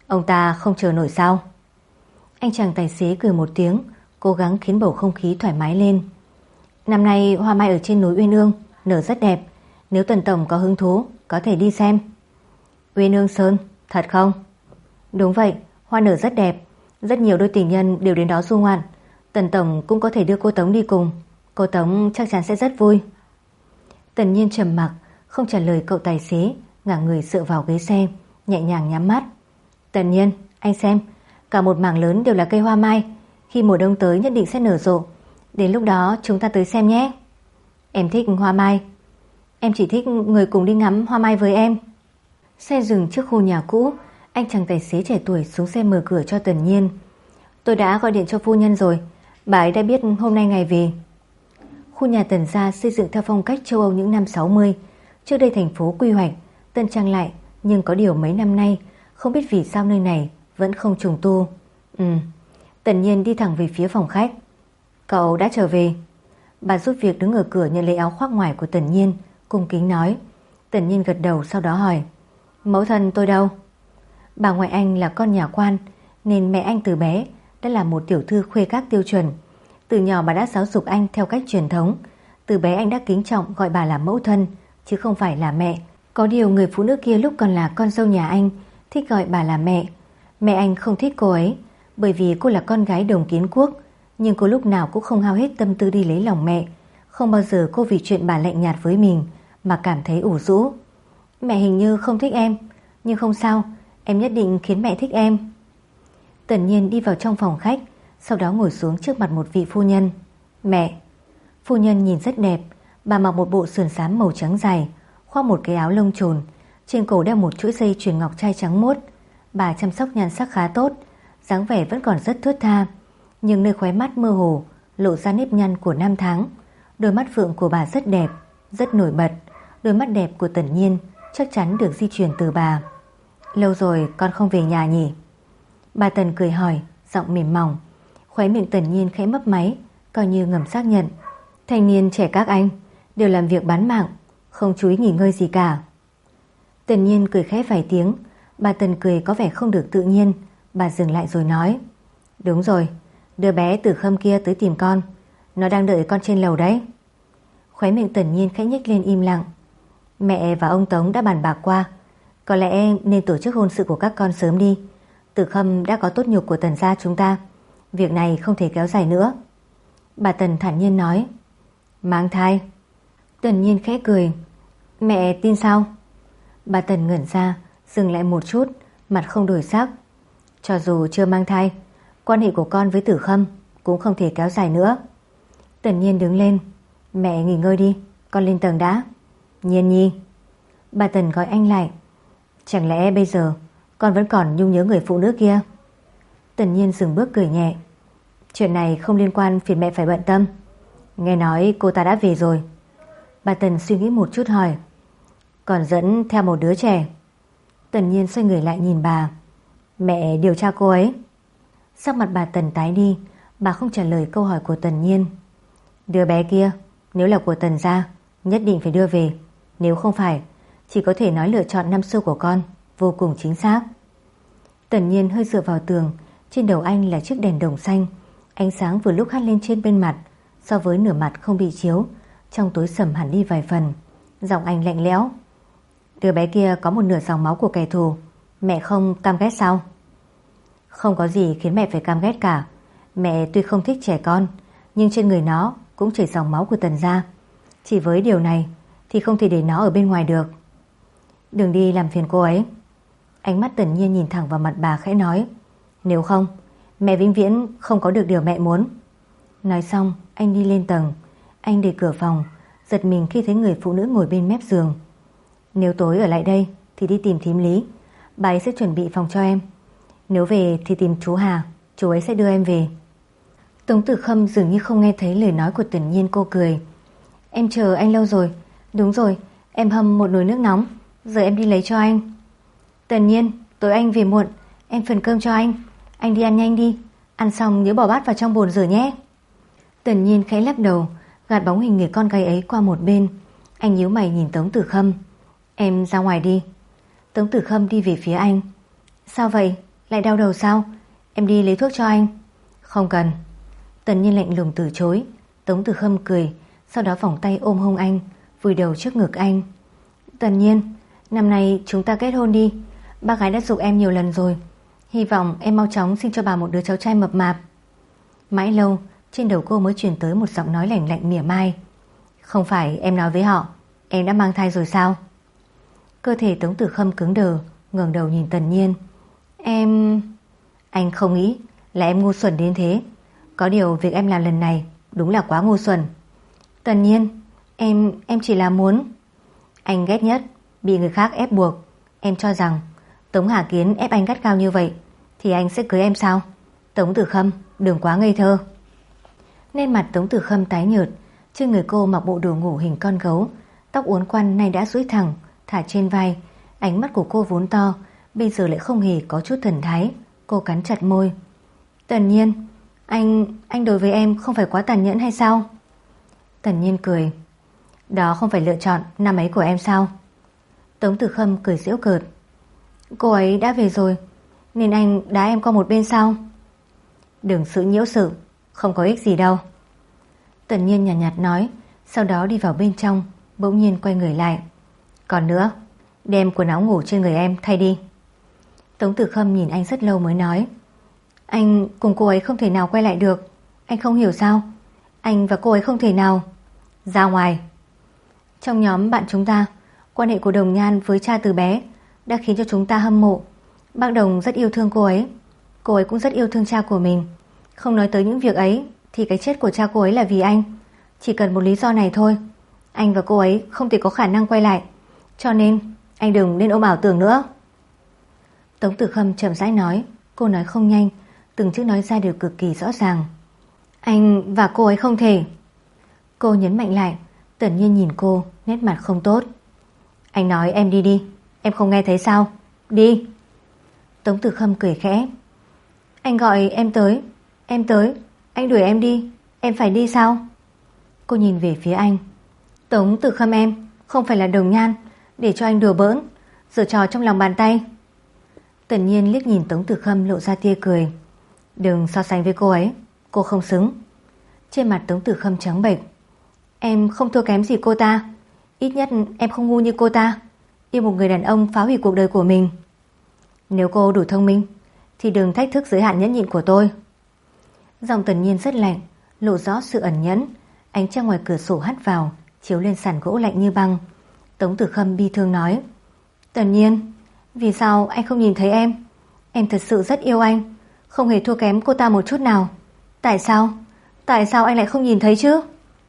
Ông ta không chờ nổi sao? Anh chàng tài xế cười một tiếng, cố gắng khiến bầu không khí thoải mái lên. Năm nay hoa mai ở trên núi Uyên Ương nở rất đẹp, nếu Tần tổng có hứng thú có thể đi xem. Uyên Ương Sơn, thật không? Đúng vậy, hoa nở rất đẹp, rất nhiều đôi tình nhân đều đến đó du ngoạn. Tần tổng cũng có thể đưa cô Tống đi cùng, cô Tống chắc chắn sẽ rất vui. Tần Nhiên trầm mặc, không trả lời cậu tài xế, ngả người dựa vào ghế xe, nhẹ nhàng nhắm mắt. Tần Nhiên, anh xem, cả một mảng lớn đều là cây hoa mai, khi mùa đông tới nhất định sẽ nở rộ. Đến lúc đó chúng ta tới xem nhé. Em thích hoa mai. Em chỉ thích người cùng đi ngắm hoa mai với em. Xe dừng trước khu nhà cũ, anh chàng tài xế trẻ tuổi xuống xe mở cửa cho Tần Nhiên. Tôi đã gọi điện cho phu nhân rồi, bà ấy đã biết hôm nay ngày về. Khu nhà Tần gia xây dựng theo phong cách châu Âu những năm 60. Trước đây thành phố quy hoạch, tân trang lại, nhưng có điều mấy năm nay không biết vì sao nơi này vẫn không trùng tu. Tần Nhiên đi thẳng về phía phòng khách. Cậu đã trở về. Bà giúp việc đứng ở cửa nhận lấy áo khoác ngoài của Tần Nhiên, cung kính nói. Tần Nhiên gật đầu, sau đó hỏi: Mẫu thân tôi đâu? Bà ngoại anh là con nhà quan, nên mẹ anh từ bé đã là một tiểu thư khuê các tiêu chuẩn. Từ nhỏ bà đã giáo dục anh theo cách truyền thống. Từ bé anh đã kính trọng gọi bà là mẫu thân, chứ không phải là mẹ. Có điều người phụ nữ kia lúc còn là con dâu nhà anh thích gọi bà là mẹ. Mẹ anh không thích cô ấy, bởi vì cô là con gái Đồng Kiến Quốc. Nhưng cô lúc nào cũng không hao hết tâm tư đi lấy lòng mẹ. Không bao giờ cô vì chuyện bà lạnh nhạt với mình mà cảm thấy ủ rũ. Mẹ hình như không thích em, nhưng không sao, em nhất định khiến mẹ thích em. Tần Nhiên đi vào trong phòng khách, sau đó ngồi xuống trước mặt một vị phu nhân. Mẹ. Phu nhân nhìn rất đẹp. Bà mặc một bộ sườn xám màu trắng dài, khoác một cái áo lông chồn, trên cổ đeo một chuỗi dây chuyền ngọc trai trắng muốt. Bà chăm sóc nhan sắc khá tốt, dáng vẻ vẫn còn rất thướt tha, nhưng nơi khóe mắt mơ hồ lộ ra nếp nhăn của năm tháng. Đôi mắt phượng của bà rất đẹp, rất nổi bật. Đôi mắt đẹp của Tần Nhiên chắc chắn được di truyền từ bà. Lâu rồi con không về nhà nhỉ? Bà Tần cười hỏi, giọng mềm mỏng. Khóe miệng Tần Nhiên khẽ mấp máy, coi như ngầm xác nhận. Thanh niên trẻ các anh đều làm việc bán mạng, không chú ý nghỉ ngơi gì cả. Tần Nhiên cười khẽ vài tiếng. Bà Tần cười có vẻ không được tự nhiên. Bà dừng lại rồi nói: Đúng rồi, đứa bé Tử Khâm kia tới tìm con, nó đang đợi con trên lầu đấy. Khóe miệng Tần Nhiên khẽ nhếch lên im lặng. Mẹ và ông Tống đã bàn bạc qua, có lẽ nên tổ chức hôn sự của các con sớm đi. Tử Khâm đã có tốt nhục của Tần gia chúng ta, việc này không thể kéo dài nữa. Bà Tần thản nhiên nói. Mang thai? Tần Nhiên khẽ cười. Mẹ tin sao? Bà Tần ngẩn ra, dừng lại một chút, mặt không đổi sắc. Cho dù chưa mang thai, quan hệ của con với Tử Khâm cũng không thể kéo dài nữa. Tần Nhiên đứng lên. Mẹ nghỉ ngơi đi, con lên tầng đã. Nhiên nhi. Bà Tần gọi anh lại. Chẳng lẽ bây giờ con vẫn còn nhung nhớ người phụ nữ kia? Tần Nhiên dừng bước cười nhẹ. Chuyện này không liên quan phiền mẹ phải bận tâm. Nghe nói cô ta đã về rồi. Bà Tần suy nghĩ một chút hỏi. Còn dẫn theo một đứa trẻ. Tần Nhiên xoay người lại nhìn bà. Mẹ điều tra cô ấy. Sắc mặt bà Tần tái đi. Bà không trả lời câu hỏi của Tần Nhiên. Đứa bé kia nếu là của Tần gia nhất định phải đưa về, nếu không phải chỉ có thể nói lựa chọn năm xưa của con vô cùng chính xác. Tần Nhiên hơi dựa vào tường. Trên đầu anh là chiếc đèn đồng xanh, ánh sáng vừa lúc hắt lên trên bên mặt, so với nửa mặt không bị chiếu, trong tối sầm hẳn đi vài phần. Giọng anh lạnh lẽo. Đứa bé kia có một nửa dòng máu của kẻ thù, mẹ không căm ghét sao? Không có gì khiến mẹ phải căm ghét cả. Mẹ tuy không thích trẻ con, nhưng trên người nó cũng chảy dòng máu của Tần gia. Chỉ với điều này thì không thể để nó ở bên ngoài được. Đừng đi làm phiền cô ấy. Ánh mắt Tần Nhiên nhìn thẳng vào mặt bà khẽ nói. Nếu không, mẹ vĩnh viễn không có được điều mẹ muốn. Nói xong anh đi lên tầng. Anh đẩy cửa phòng, giật mình khi thấy người phụ nữ ngồi bên mép giường. Nếu tối ở lại đây thì đi tìm thím Lý, bà ấy sẽ chuẩn bị phòng cho em. Nếu về thì tìm chú Hà, chú ấy sẽ đưa em về. Tống Tử Khâm dường như không nghe thấy lời nói của Tần Nhiên. Cô cười. Em chờ anh lâu rồi. Đúng rồi, em hâm một nồi nước nóng, giờ em đi lấy cho anh. Tần Nhiên, tối anh về muộn, em phần cơm cho anh đi ăn nhanh đi. Ăn xong nhớ bỏ bát vào trong bồn rửa nhé. Tần Nhiên khẽ lắc đầu, gạt bóng hình người con gái ấy qua một bên. Anh nhíu mày nhìn Tống Tử Khâm. Em ra ngoài đi. Tống Tử Khâm đi về phía anh. Sao vậy? Lại đau đầu sao? Em đi lấy thuốc cho anh. Không cần. Tần Nhiên lạnh lùng từ chối. Tống Tử Khâm cười, sau đó vòng tay ôm hông anh, vùi đầu trước ngực anh. Tần Nhiên, năm nay chúng ta kết hôn đi. Bác gái đã giục em nhiều lần rồi. Hy vọng em mau chóng sinh cho bà một đứa cháu trai mập mạp. Mãi lâu, trên đầu cô mới truyền tới một giọng nói lạnh lạnh mỉa mai. Không phải em nói với họ em đã mang thai rồi sao? Cơ thể Tống Tử Khâm cứng đờ, ngẩng đầu nhìn Tần Nhiên. Anh không nghĩ là em ngu xuẩn đến thế. Có điều việc em làm lần này đúng là quá ngu xuẩn. Tần Nhiên, em chỉ là muốn. Anh ghét nhất bị người khác ép buộc. Em cho rằng Tống Hà Kiến ép anh gắt gao như vậy thì anh sẽ cưới em sao? Tống Tử Khâm, đừng quá ngây thơ. Nên mặt Tống Tử Khâm tái nhợt. Trên người cô mặc bộ đồ ngủ hình con gấu, tóc uốn quăn nay đã duỗi thẳng thả trên vai. Ánh mắt của cô vốn to, bây giờ lại không hề có chút thần thái. Cô cắn chặt môi. Tần Nhiên, anh đối với em không phải quá tàn nhẫn hay sao? Tần Nhiên cười. Đó không phải lựa chọn năm ấy của em sao? Tống Tử Khâm cười giễu cợt. Cô ấy đã về rồi nên anh đá em qua một bên sao? Đừng sự nhiễu sự, không có ích gì đâu. Tần Nhiên nhàn nhạt nói, sau đó đi vào bên trong, bỗng nhiên quay người lại. Còn nữa, đem quần áo ngủ trên người em thay đi. Tống Tử Khâm nhìn anh rất lâu mới nói. Anh cùng cô ấy không thể nào quay lại được. Anh không hiểu sao? Anh và cô ấy không thể nào. Ra ngoài. Trong nhóm bạn chúng ta, quan hệ của Đồng Nhan với cha từ bé đã khiến cho chúng ta hâm mộ. Bác Đồng rất yêu thương cô ấy. Cô ấy cũng rất yêu thương cha của mình. Không nói tới những việc ấy thì cái chết của cha cô ấy là vì anh. Chỉ cần một lý do này thôi. Anh và cô ấy không thể có khả năng quay lại. Cho nên anh đừng nên ôm ảo tưởng nữa. Tống Tử Khâm chậm rãi nói. Cô nói không nhanh, từng chữ nói ra đều cực kỳ rõ ràng. Anh và cô ấy không thể. Cô nhấn mạnh lại. Tần Nhiên nhìn cô, nét mặt không tốt. Anh nói em đi đi. Em không nghe thấy sao? Đi. Tống Tử Khâm cười khẽ. Anh gọi em tới. Em tới. Anh đuổi em đi. Em phải đi sao? Cô nhìn về phía anh. Tống Tử Khâm em không phải là Đồng Nhan để cho anh đùa bỡn, giở trò trong lòng bàn tay. Tần Nhiên liếc nhìn Tống Tử Khâm lộ ra tia cười. Đừng so sánh với cô ấy, cô không xứng. Trên mặt Tống Tử Khâm trắng bệch. Em không thua kém gì cô ta. Ít nhất em không ngu như cô ta, yêu một người đàn ông phá hủy cuộc đời của mình. Nếu cô đủ thông minh thì đừng thách thức giới hạn nhẫn nhịn của tôi. Giọng Tần Nhiên rất lạnh, lộ rõ sự ẩn nhẫn. Ánh trăng ngoài cửa sổ hắt vào, chiếu lên sàn gỗ lạnh như băng. Tống Tử Khâm bi thương nói. Tần Nhiên, vì sao anh không nhìn thấy em? Em thật sự rất yêu anh, không hề thua kém cô ta một chút nào. Tại sao? Tại sao anh lại không nhìn thấy chứ?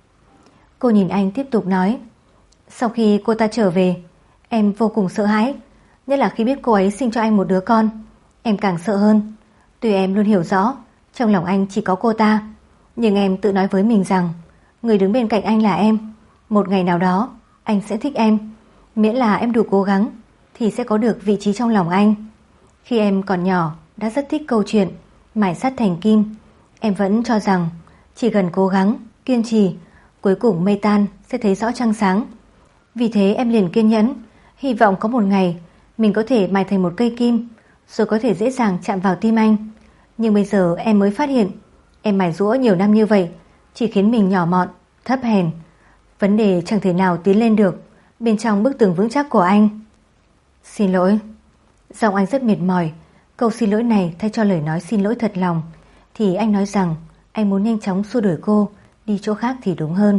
Cô nhìn anh tiếp tục nói. Sau khi cô ta trở về, em vô cùng sợ hãi. Nhất là khi biết cô ấy sinh cho anh một đứa con, em càng sợ hơn. Tuy em luôn hiểu rõ trong lòng anh chỉ có cô ta, nhưng em tự nói với mình rằng người đứng bên cạnh anh là em. Một ngày nào đó anh sẽ thích em. Miễn là em đủ cố gắng thì sẽ có được vị trí trong lòng anh. Khi em còn nhỏ đã rất thích câu chuyện mài sắt thành kim. Em vẫn cho rằng chỉ cần cố gắng, kiên trì, cuối cùng mây tan sẽ thấy rõ trăng sáng. Vì thế em liền kiên nhẫn, hy vọng có một ngày mình có thể mài thành một cây kim, rồi có thể dễ dàng chạm vào tim anh. Nhưng bây giờ em mới phát hiện, em mài giũa nhiều năm như vậy chỉ khiến mình nhỏ mọn, thấp hèn. Vấn đề chẳng thể nào tiến lên được bên trong bức tường vững chắc của anh. Xin lỗi. Giọng anh rất mệt mỏi. Câu xin lỗi này thay cho lời nói xin lỗi thật lòng thì anh nói rằng anh muốn nhanh chóng xua đuổi cô đi chỗ khác thì đúng hơn.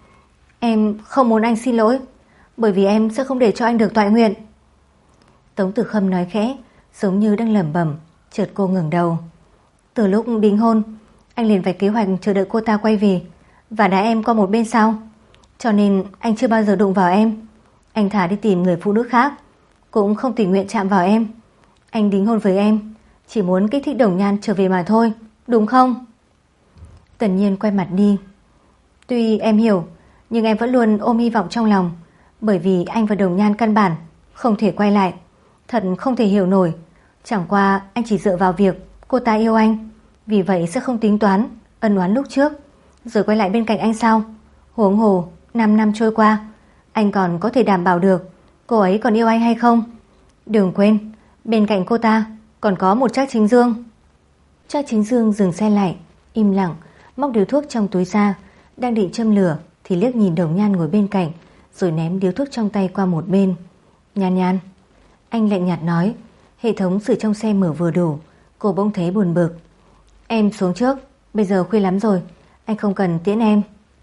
Em không muốn anh xin lỗi, bởi vì em sẽ không để cho anh được toại nguyện. Tống Tử Khâm nói khẽ, giống như đang lẩm bẩm. Chợt cô ngẩng đầu. Từ lúc đính hôn, anh liền vạch kế hoạch chờ đợi cô ta quay về và đá em qua một bên sau. Cho nên anh chưa bao giờ đụng vào em. Anh thả đi tìm người phụ nữ khác, cũng không tình nguyện chạm vào em. Anh đính hôn với em chỉ muốn kích thích Đồng Nhan trở về mà thôi, đúng không? Tần Nhiên quay mặt đi. Tuy em hiểu, nhưng em vẫn luôn ôm hy vọng trong lòng, bởi vì anh và Đồng Nhan căn bản không thể quay lại. Thật không thể hiểu nổi. Chẳng qua anh chỉ dựa vào việc cô ta yêu anh, vì vậy sẽ không tính toán ân oán lúc trước rồi quay lại bên cạnh anh sao? Huống hồ 5 năm trôi qua, anh còn có thể đảm bảo được cô ấy còn yêu anh hay không? Đừng quên, bên cạnh cô ta Còn có một Trác Chính Dương. Trác Chính Dương dừng xe lại, im lặng, móc điếu thuốc trong túi ra, đang định châm lửa thì liếc nhìn Đồng Nhan ngồi bên cạnh, rồi ném điếu thuốc trong tay qua một bên. Nhan Nhan, anh lạnh nhạt nói. Hệ thống sưởi trong xe mở vừa đủ. Cô bỗng thấy buồn bực. Em xuống trước, bây giờ khuya lắm rồi, anh không cần tiễn em.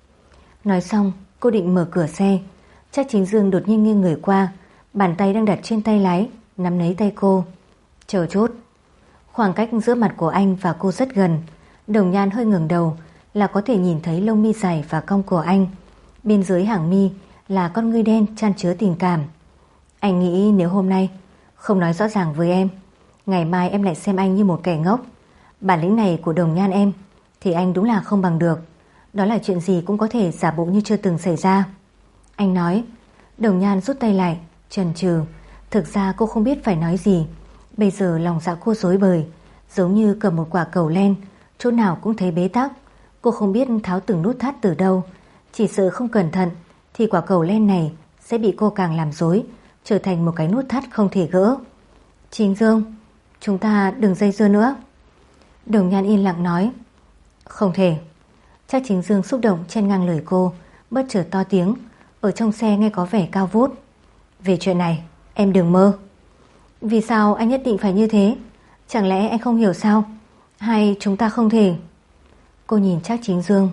Nói xong cô định mở cửa xe, Trác Chính Dương đột nhiên nghiêng người qua, bàn tay đang đặt trên tay lái nắm lấy tay cô. Chờ chút. Khoảng cách giữa mặt của anh và cô rất gần. Đồng Nhan hơi ngẩng đầu là có thể nhìn thấy lông mi dài và cong của anh. Bên dưới hàng mi là con ngươi đen chan chứa tình cảm. Anh nghĩ nếu hôm nay không nói rõ ràng với em, ngày mai em lại xem anh như một kẻ ngốc. Bản lĩnh này của Đồng Nhan em thì anh đúng là không bằng được. Đó là chuyện gì cũng có thể giả bộ như chưa từng xảy ra. Anh nói. Đồng Nhan rút tay lại, chần chừ. Thực ra cô không biết phải nói gì. Bây giờ lòng dạ cô rối bời, giống như cầm một quả cầu len, chỗ nào cũng thấy bế tắc. Cô không biết tháo từng nút thắt từ đâu. Chỉ sợ không cẩn thận thì quả cầu len này sẽ bị cô càng làm rối, trở thành một cái nút thắt không thể gỡ. Chính Dương, chúng ta đừng dây dưa nữa. Đồng Nhan yên lặng nói. Không thể. Trác Chính Dương xúc động chen ngang lời cô, bất chợt to tiếng, ở trong xe nghe có vẻ cao vút. Về chuyện này em đừng mơ. Vì sao anh nhất định phải như thế? Chẳng lẽ anh không hiểu sao? Hay chúng ta không thể? Cô nhìn Trác Chính Dương.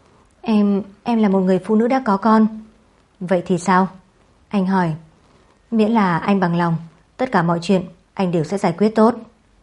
Em là một người phụ nữ đã có con. Vậy thì sao? Anh hỏi. Miễn là anh bằng lòng, tất cả mọi chuyện anh đều sẽ giải quyết tốt.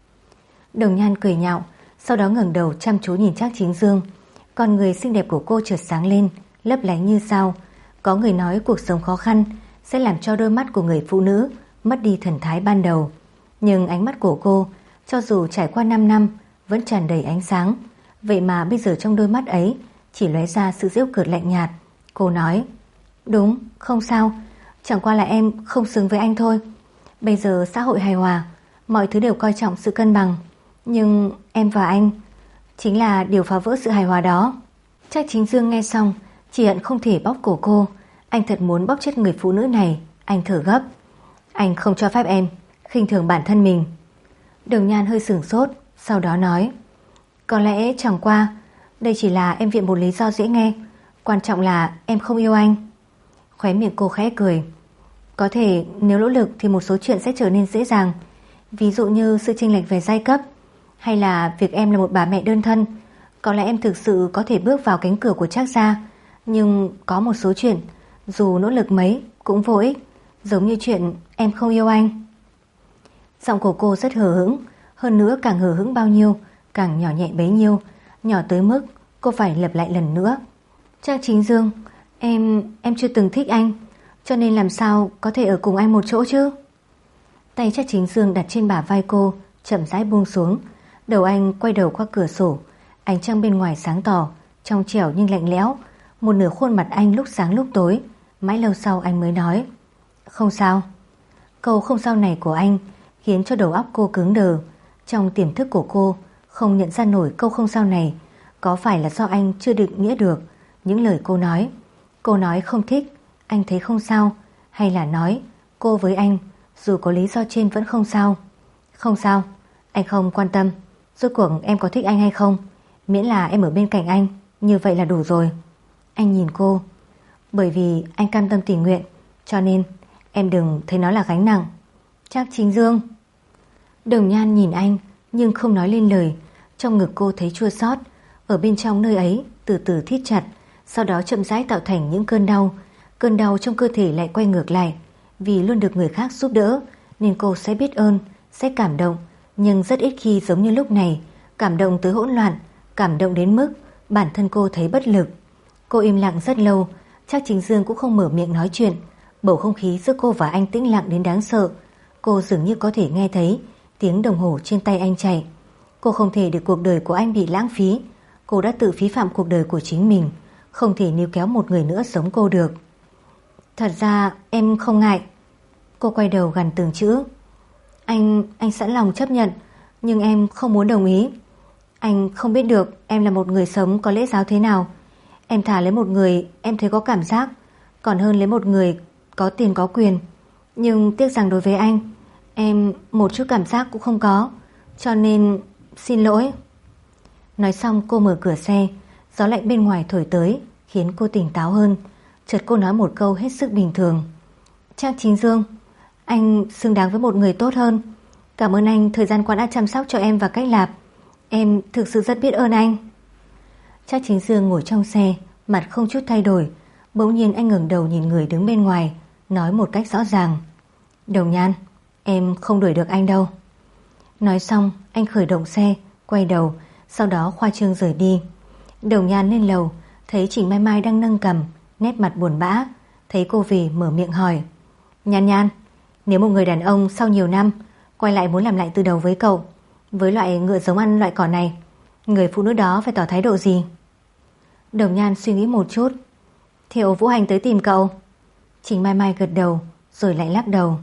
Đồng Nhan cười nhạo, sau đó ngẩng đầu chăm chú nhìn Trác Chính Dương. Con người xinh đẹp của cô chợt sáng lên, lấp lánh như sao. Có người nói cuộc sống khó khăn sẽ làm cho đôi mắt của người phụ nữ mất đi thần thái ban đầu. Nhưng ánh mắt của cô, cho dù trải qua 5 năm, vẫn tràn đầy ánh sáng. Vậy mà bây giờ trong đôi mắt ấy chỉ lóe ra sự giễu cợt lạnh nhạt. Cô nói. Đúng, không sao, chẳng qua là em không xứng với anh thôi. Bây giờ xã hội hài hòa, mọi thứ đều coi trọng sự cân bằng. Nhưng em và anh chính là điều phá vỡ sự hài hòa đó. Trác Chính Dương nghe xong chỉ hận không thể bóp cổ cô. Anh thật muốn bóp chết người phụ nữ này. Anh thở gấp. Anh không cho phép em khinh thường bản thân mình. Đồng Nhan hơi sửng sốt, sau đó nói. Có lẽ chẳng qua đây chỉ là em viện một lý do dễ nghe. Quan trọng là em không yêu anh. Khóe miệng cô khẽ cười. Có thể nếu nỗ lực thì một số chuyện sẽ trở nên dễ dàng. Ví dụ như sự chênh lệch về giai cấp, hay là việc em là một bà mẹ đơn thân. Có lẽ em thực sự có thể bước vào cánh cửa của Trác gia. Nhưng có một số chuyện dù nỗ lực mấy cũng vô ích. Giống như chuyện em không yêu anh. Giọng của cô rất hờ hững. Hơn nữa càng hờ hững bao nhiêu càng nhỏ nhẹ bấy nhiêu. Nhỏ tới mức cô phải lặp lại lần nữa. Trác Chính Dương, em chưa từng thích anh, cho nên làm sao có thể ở cùng anh một chỗ chứ? Tay Trác Chính Dương đặt trên bả vai cô, chậm rãi buông xuống. Đầu anh quay đầu qua cửa sổ. Ánh trăng bên ngoài sáng tỏ, trong trẻo nhưng lạnh lẽo. Một nửa khuôn mặt anh lúc sáng lúc tối. Mãi lâu sau anh mới nói. Không sao. Câu không sao này của anh khiến cho đầu óc cô cứng đờ. Trong tiềm thức của cô không nhận ra nổi câu không sao này. Có phải là do anh chưa định nghĩa được những lời cô nói? Cô nói không thích, anh thấy không sao, hay là nói cô với anh dù có lý do trên vẫn không sao? Không sao, anh không quan tâm. Rốt cuộc em có thích anh hay không, miễn là em ở bên cạnh anh, như vậy là đủ rồi. Anh nhìn cô. Bởi vì anh cam tâm tình nguyện, cho nên em đừng thấy nó là gánh nặng. Trác Chính Dương. Đồng Nhan nhìn anh nhưng không nói lên lời. Trong ngực cô thấy chua xót. Ở bên trong nơi ấy từ từ thít chặt, sau đó chậm rãi tạo thành những cơn đau. Cơn đau trong cơ thể lại quay ngược lại. Vì luôn được người khác giúp đỡ nên cô sẽ biết ơn, sẽ cảm động. Nhưng rất ít khi giống như lúc này, cảm động tới hỗn loạn, cảm động đến mức bản thân cô thấy bất lực. Cô im lặng rất lâu. Trác Chính Dương cũng không mở miệng nói chuyện. Bầu không khí giữa cô và anh tĩnh lặng đến đáng sợ. Cô dường như có thể nghe thấy tiếng đồng hồ trên tay anh chạy. Cô không thể để cuộc đời của anh bị lãng phí. Cô đã tự phí phạm cuộc đời của chính mình, không thể níu kéo một người nữa giống cô được. Thật ra em không ngại. Cô quay đầu gằn từng chữ. Anh sẵn lòng chấp nhận, nhưng em không muốn đồng ý. Anh không biết được em là một người sống có lễ giáo thế nào. Em thà lấy một người em thấy có cảm giác, còn hơn lấy một người có tiền có quyền. Nhưng tiếc rằng đối với anh, em một chút cảm giác cũng không có. cho nên xin lỗi. Nói xong cô mở cửa xe. Gió lạnh bên ngoài thổi tới khiến cô tỉnh táo hơn. Chợt cô nói một câu hết sức bình thường. Trác Chính Dương, anh xứng đáng với một người tốt hơn. Cảm ơn anh thời gian qua đã chăm sóc cho em và Cách Lạp. Em thực sự rất biết ơn anh. Trác Chính Dương ngồi trong xe, mặt không chút thay đổi. Bỗng nhiên anh ngẩng đầu nhìn người đứng bên ngoài, nói một cách rõ ràng. Đồng Nhan, em không đuổi được anh đâu. Nói xong anh khởi động xe, quay đầu, sau đó khoa trương rời đi. Đồng Nhan lên lầu, thấy Trình Mai Mai đang nâng cằm, nét mặt buồn bã. Thấy cô về mở miệng hỏi. Nhan Nhan, nếu một người đàn ông sau nhiều năm quay lại muốn làm lại từ đầu với cậu, với loại ngựa giống ăn loại cỏ này, người phụ nữ đó phải tỏ thái độ gì? Đồng Nhan suy nghĩ một chút. Thiệu Vũ Hành tới tìm cậu. Trình Mai Mai gật đầu rồi lại lắc đầu.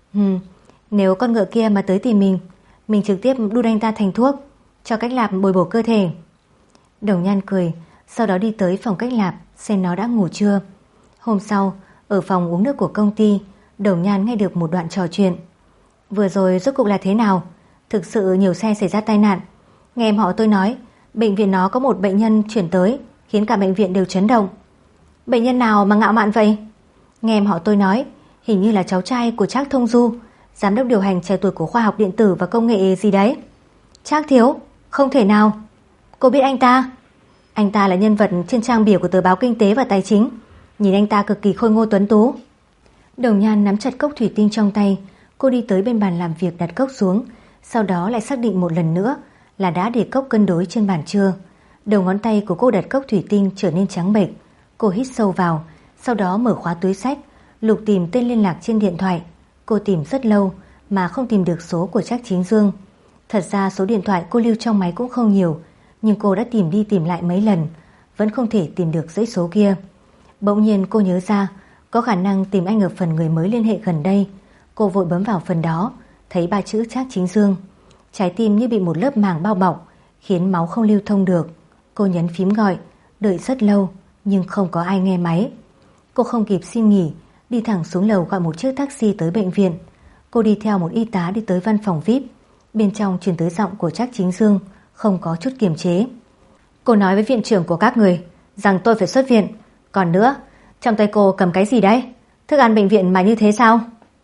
Nếu con ngựa kia mà tới tìm mình trực tiếp đun anh ta thành thuốc, cho Cách Lạp bồi bổ cơ thể. Đồng Nhan cười, sau đó đi tới phòng Cách Lạp xem nó đã ngủ chưa. Hôm sau, ở phòng uống nước của công ty, Đồng Nhan nghe được một đoạn trò chuyện. Vừa rồi rốt cuộc là thế nào? Thực sự nhiều xe xảy ra tai nạn. Nghe em họ tôi nói, bệnh viện nó có một bệnh nhân chuyển tới, khiến cả bệnh viện đều chấn động. Bệnh nhân nào mà ngạo mạn vậy? Nghe em họ tôi nói, hình như là cháu trai của Trác Thông Du, giám đốc điều hành trẻ tuổi của khoa học điện tử và công nghệ gì đấy. Trác Thiếu? Không thể nào. Cô biết anh ta? Anh ta là nhân vật trên trang bìa của tờ báo Kinh tế và Tài chính. Nhìn anh ta cực kỳ khôi ngô tuấn tú. Đồng Nhan nắm chặt cốc thủy tinh trong tay. Cô đi tới bên bàn làm việc đặt cốc xuống, sau đó lại xác định một lần nữa là đã để cốc cân đối trên bàn chưa. Đầu ngón tay của cô đặt cốc thủy tinh trở nên trắng bệch. Cô hít sâu vào, sau đó mở khóa túi xách, lục tìm tên liên lạc trên điện thoại. Cô tìm rất lâu mà không tìm được số của Trác Chính Dương. Thật ra số điện thoại cô lưu trong máy cũng không nhiều, nhưng cô đã tìm đi tìm lại mấy lần, vẫn không thể tìm được dãy số kia. Bỗng nhiên cô nhớ ra có khả năng tìm anh ở phần người mới liên hệ gần đây. Cô vội bấm vào phần đó, thấy 3 chữ Trác Chính Dương. Trái tim như bị một lớp màng bao bọc, khiến máu không lưu thông được. Cô nhấn phím gọi, đợi rất lâu nhưng không có ai nghe máy. Cô không kịp xin nghỉ, đi thẳng xuống lầu gọi một chiếc taxi tới bệnh viện. Cô đi theo một y tá đi tới văn phòng VIP. Bên trong truyền tới giọng của Trác Chính Dương, không có chút kiềm chế. Cô nói với viện trưởng của các người rằng tôi phải xuất viện. Còn nữa, trong tay cô cầm cái gì đấy? Thức ăn bệnh viện mà như thế sao?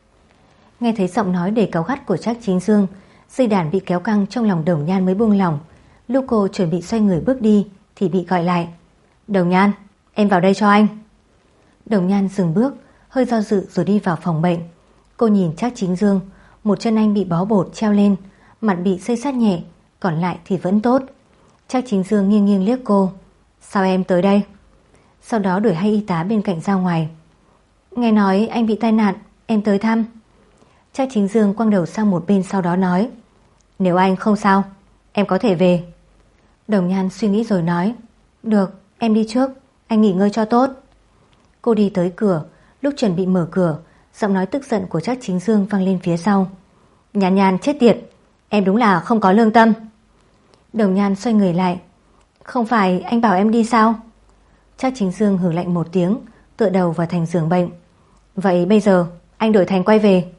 Nghe thấy giọng nói đầy cáu gắt của Trác Chính Dương, dây đàn bị kéo căng trong lòng Đồng Nhan mới buông lỏng. Lúc cô chuẩn bị xoay người bước đi thì bị gọi lại. Đồng Nhan, em vào đây cho anh. Đồng Nhan dừng bước, hơi do dự rồi đi vào phòng bệnh. Cô nhìn Trác Chính Dương, một chân anh bị bó bột treo lên, mặt bị xây sát nhẹ, còn lại thì vẫn tốt. Trác Chính Dương nghiêng nghiêng liếc cô. Sao em tới đây? Sau đó đuổi hai y tá bên cạnh ra ngoài. Nghe nói anh bị tai nạn, em tới thăm. Trác Chính Dương quăng đầu sang một bên, sau đó nói. Nếu anh không sao, em có thể về. Đồng Nhan suy nghĩ rồi nói. Được, em đi trước, anh nghỉ ngơi cho tốt. Cô đi tới cửa, lúc chuẩn bị mở cửa, giọng nói tức giận của Trác Chính Dương vang lên phía sau. Nhan Nhan chết tiệt, em đúng là không có lương tâm. Đồng Nhan xoay người lại. Không phải anh bảo em đi sao? Trác Chính Dương hừ lạnh một tiếng, tựa đầu vào thành giường bệnh. Vậy bây giờ anh đổi thành quay về.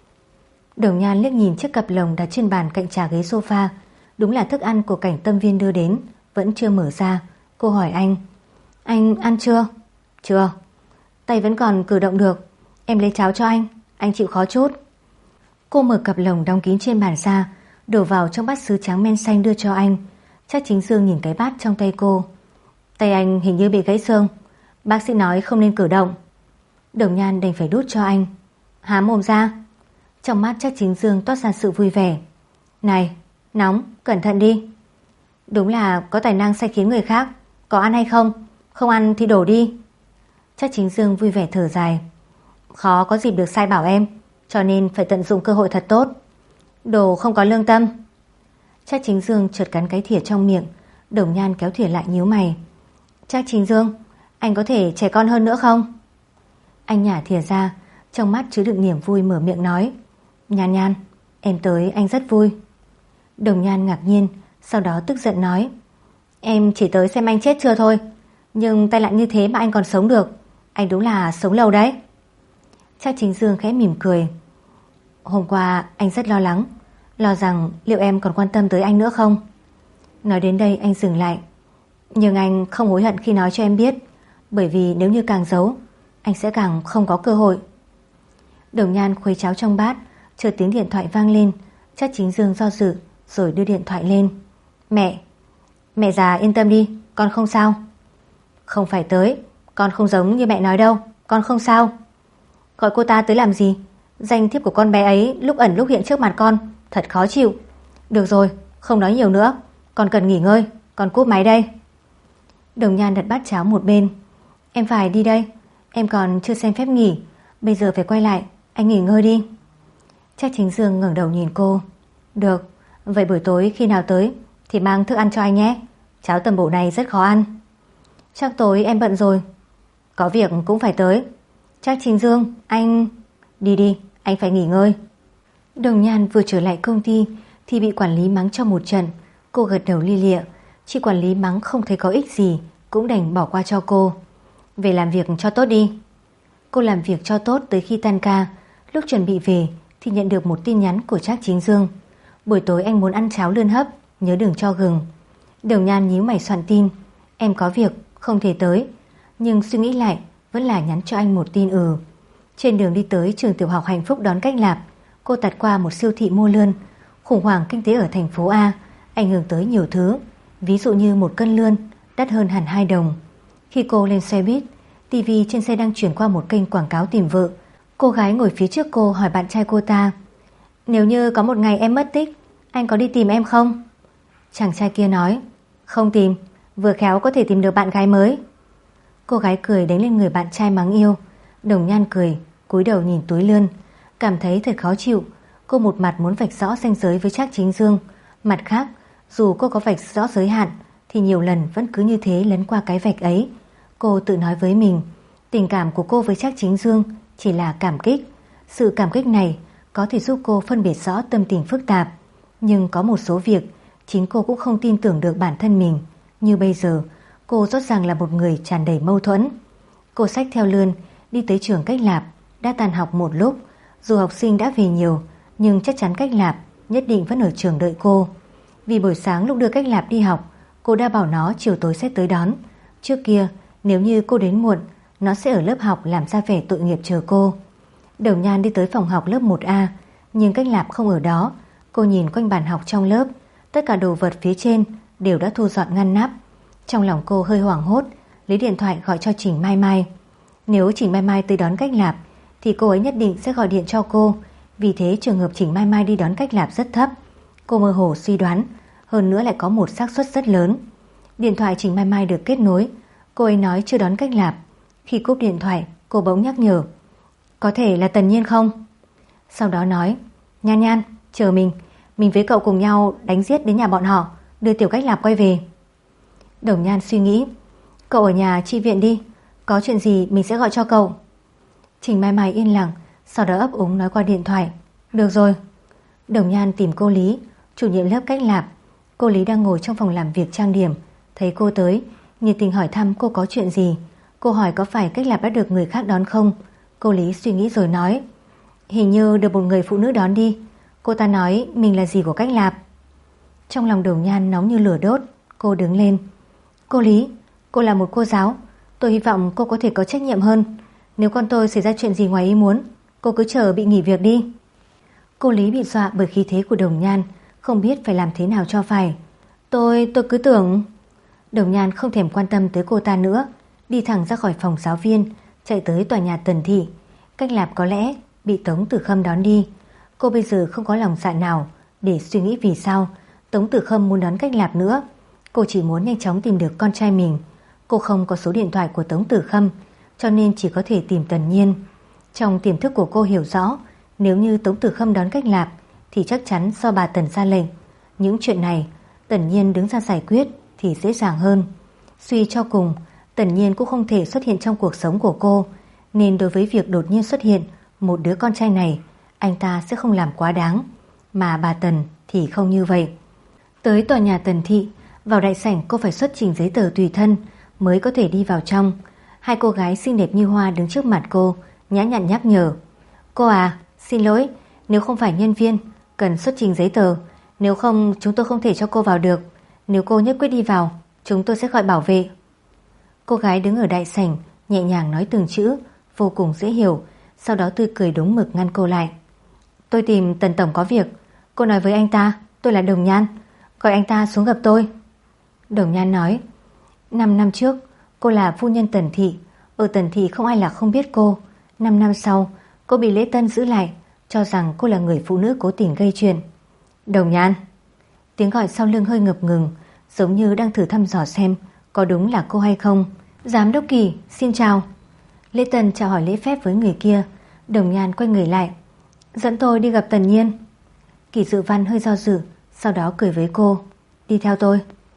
Đồng Nhan liếc nhìn chiếc cặp lồng đặt trên bàn cạnh trà ghế sofa. Đúng là thức ăn của Cảnh Tâm Viên đưa đến, vẫn chưa mở ra. Cô hỏi anh. Anh ăn chưa? Chưa. Tay vẫn còn cử động được. Em lấy cháo cho anh chịu khó chút. Cô mở cặp lồng đóng kín trên bàn ra, đổ vào trong bát sứ trắng men xanh đưa cho anh. Trác Chính Dương nhìn cái bát trong tay cô. Tay anh hình như bị gãy xương, bác sĩ nói không nên cử động. Đồng Nhan đành phải đút cho anh. Há mồm ra. Trong mắt Trác Chính Dương toát ra sự vui vẻ. Này, nóng, cẩn thận đi. Đúng là có tài năng sai khiến người khác. Có ăn hay không? Không ăn thì đổ đi. Trác Chính Dương vui vẻ thở dài. Khó có dịp được sai bảo em, cho nên phải tận dụng cơ hội thật tốt. Đồ không có lương tâm. Trác Chính Dương chợt cắn cái thìa trong miệng. Đồng Nhan kéo thìa lại nhíu mày. Trác Chính Dương, anh có thể trẻ con hơn nữa không? Anh nhả thìa ra, trong mắt chứa đựng niềm vui mở miệng nói. Nhan Nhan, em tới anh rất vui. Đồng Nhan ngạc nhiên, sau đó tức giận nói. Em chỉ tới xem anh chết chưa thôi, nhưng tai nạn như thế mà anh còn sống được, anh đúng là sống lâu đấy. Trác Chính Dương khẽ mỉm cười. Hôm qua anh rất lo lắng, lo rằng liệu em còn quan tâm tới anh nữa không. Nói đến đây anh dừng lại. Nhưng anh không hối hận khi nói cho em biết, bởi vì nếu như càng giấu, anh sẽ càng không có cơ hội. Đồng Nhan khuấy cháo trong bát, chợt tiếng điện thoại vang lên. Trác Chính Dương do dự rồi đưa điện thoại lên. Mẹ già yên tâm đi, con không sao. Không phải tới, con không giống như mẹ nói đâu, con không sao. Gọi cô ta tới làm gì? Danh thiếp của con bé ấy lúc ẩn lúc hiện trước mặt con, thật khó chịu. Được rồi, không nói nhiều nữa, con cần nghỉ ngơi, con cúp máy đây. Đồng Nhan đặt bát cháo một bên. Em phải đi đây, em còn chưa xem phép nghỉ, bây giờ phải quay lại, anh nghỉ ngơi đi. Trác Chính Dương ngẩng đầu nhìn cô. Được, vậy buổi tối khi nào tới thì mang thức ăn cho anh nhé, cháo tầm bổ này rất khó ăn. Chắc tối em bận rồi. Có việc cũng phải tới. Trác Chính Dương, anh... Đi, anh phải nghỉ ngơi. Đồng Nhan vừa trở lại công ty thì bị quản lý mắng cho một trận. Cô gật đầu li lịa. Chị quản lý mắng không thấy có ích gì, cũng đành bỏ qua cho cô. Về làm việc cho tốt đi. Cô làm việc cho tốt tới khi tan ca. Lúc chuẩn bị về thì nhận được một tin nhắn của Trác Chính Dương. Buổi tối anh muốn ăn cháo lươn hấp, nhớ đừng cho gừng. Đồng Nhan nhíu mày soạn tin. Em có việc, không thể tới. Nhưng suy nghĩ lại, vẫn là nhắn cho anh một tin Trên đường đi tới trường tiểu học Hạnh Phúc đón Cách Lạp, cô tạt qua một siêu thị mua lươn. Khủng hoảng kinh tế ở thành phố A ảnh hưởng tới nhiều thứ, ví dụ như một cân lươn đắt hơn hẳn 2 đồng. Khi cô lên xe buýt, TV trên xe đang chuyển qua một kênh quảng cáo tìm vợ. Cô gái ngồi phía trước cô hỏi bạn trai cô ta, nếu như có một ngày em mất tích, anh có đi tìm em không? Chàng trai kia nói, không tìm, vừa khéo có thể tìm được bạn gái mới. Cô gái cười đánh lên người bạn trai mắng yêu. Đồng Nhan cười, cúi đầu nhìn túi lươn, cảm thấy thật khó chịu. Cô một mặt muốn vạch rõ ranh giới với Trác Chính Dương, mặt khác dù cô có vạch rõ giới hạn thì nhiều lần vẫn cứ như thế lấn qua cái vạch ấy. Cô tự nói với mình, tình cảm của cô với Trác Chính Dương chỉ là cảm kích. Sự cảm kích này có thể giúp cô phân biệt rõ tâm tình phức tạp, nhưng có một số việc chính cô cũng không tin tưởng được bản thân mình. Như bây giờ, cô rõ ràng là một người tràn đầy mâu thuẫn. Cô xách theo lươn đi tới trường Cách Lạp. Đã tan học một lúc, dù học sinh đã về nhiều, nhưng chắc chắn Cách Lạp nhất định vẫn ở trường đợi cô. Vì buổi sáng lúc đưa Cách Lạp đi học, cô đã bảo nó chiều tối sẽ tới đón. Trước kia, nếu như cô đến muộn, nó sẽ ở lớp học làm ra vẻ tội nghiệp chờ cô. Đồng Nhan đi tới phòng học lớp 1A, nhưng Cách Lạp không ở đó. Cô nhìn quanh bàn học trong lớp, tất cả đồ vật phía trên đều đã thu dọn ngăn nắp. Trong lòng cô hơi hoảng hốt, lấy điện thoại gọi cho Trình Mai Mai. Nếu Trình Mai Mai tới đón Cách Lạp thì cô ấy nhất định sẽ gọi điện cho cô. Vì thế trường hợp Trình Mai Mai đi đón Cách Lạp rất thấp. Cô mơ hồ suy đoán, hơn nữa lại có một xác suất rất lớn. Điện thoại Trình Mai Mai được kết nối. Cô ấy nói chưa đón Cách Lạp. Khi cúp điện thoại, cô bỗng nhắc nhở, có thể là Tần Nhiên không? Sau đó nói, Nhan Nhan, chờ mình với cậu cùng nhau đánh giết đến nhà bọn họ, đưa Tiểu Cách Lạp quay về. Đồng Nhan suy nghĩ, cậu ở nhà chi viện đi, có chuyện gì mình sẽ gọi cho cậu. Trình Mai Mai yên lặng, sau đó ấp úng nói qua điện thoại, được rồi. Đồng Nhan tìm cô Lý, chủ nhiệm lớp Cách Lạp. Cô Lý đang ngồi trong phòng làm việc trang điểm, thấy cô tới, nhiệt tình hỏi thăm cô có chuyện gì. Cô hỏi có phải Cách Lạp đã được người khác đón không. Cô Lý suy nghĩ rồi nói, hình như được một người phụ nữ đón đi. Cô ta nói mình là dì của Cách Lạp. Trong lòng Đồng Nhan nóng như lửa đốt. Cô đứng lên, cô Lý, cô là một cô giáo, tôi hy vọng cô có thể có trách nhiệm hơn. Nếu con tôi xảy ra chuyện gì ngoài ý muốn, cô cứ chờ bị nghỉ việc đi. Cô Lý bị dọa bởi khí thế của Đồng Nhan, không biết phải làm thế nào cho phải. Tôi cứ tưởng... Đồng Nhan không thèm quan tâm tới cô ta nữa, đi thẳng ra khỏi phòng giáo viên, chạy tới tòa nhà Tần Thị. Cách Lạp có lẽ bị Tống Tử Khâm đón đi. Cô bây giờ không có lòng dạ nào để suy nghĩ vì sao Tống Tử Khâm muốn đón Cách Lạp nữa. Cô chỉ muốn nhanh chóng tìm được con trai mình. Cô không có số điện thoại của Tống Tử Khâm, cho nên chỉ có thể tìm Tần Nhiên. Trong tiềm thức của cô hiểu rõ, nếu như Tống Tử Khâm đón Cách Lạp thì chắc chắn do bà Tần ra lệnh. Những chuyện này Tần Nhiên đứng ra giải quyết thì dễ dàng hơn. Suy cho cùng, Tần Nhiên cũng không thể xuất hiện trong cuộc sống của cô, nên đối với việc đột nhiên xuất hiện một đứa con trai này, anh ta sẽ không làm quá đáng. Mà bà Tần thì không như vậy. Tới tòa nhà Tần Thị, vào đại sảnh cô phải xuất trình giấy tờ tùy thân mới có thể đi vào trong. Hai cô gái xinh đẹp như hoa đứng trước mặt cô, nhã nhặn nhắc nhở, cô à, xin lỗi, nếu không phải nhân viên, Cần xuất trình giấy tờ, nếu không chúng tôi không thể cho cô vào được. Nếu cô nhất quyết đi vào, chúng tôi sẽ gọi bảo vệ. Cô gái đứng ở đại sảnh nhẹ nhàng nói từng chữ, vô cùng dễ hiểu, sau đó tươi cười đúng mực ngăn cô lại. Tôi tìm Tần tổng có việc. Cô nói với anh ta tôi là Đồng Nhan, gọi anh ta xuống gặp tôi. Đồng Nhan nói, 5 năm trước cô là phu nhân Tần thị. Ở Tần thị không ai là không biết cô. 5 năm sau cô bị lễ tân giữ lại, cho rằng cô là người phụ nữ cố tình gây chuyện. Đồng Nhan. Tiếng gọi sau lưng hơi ngập ngừng, giống như đang thử thăm dò xem có đúng là cô hay không. Giám đốc Kỳ, xin chào. Lễ tân chào hỏi lễ phép với người kia. Đồng Nhan quay người lại, dẫn tôi đi gặp Tần Nhiên. Kỷ Dự Văn hơi do dự, sau đó cười với cô, đi theo tôi.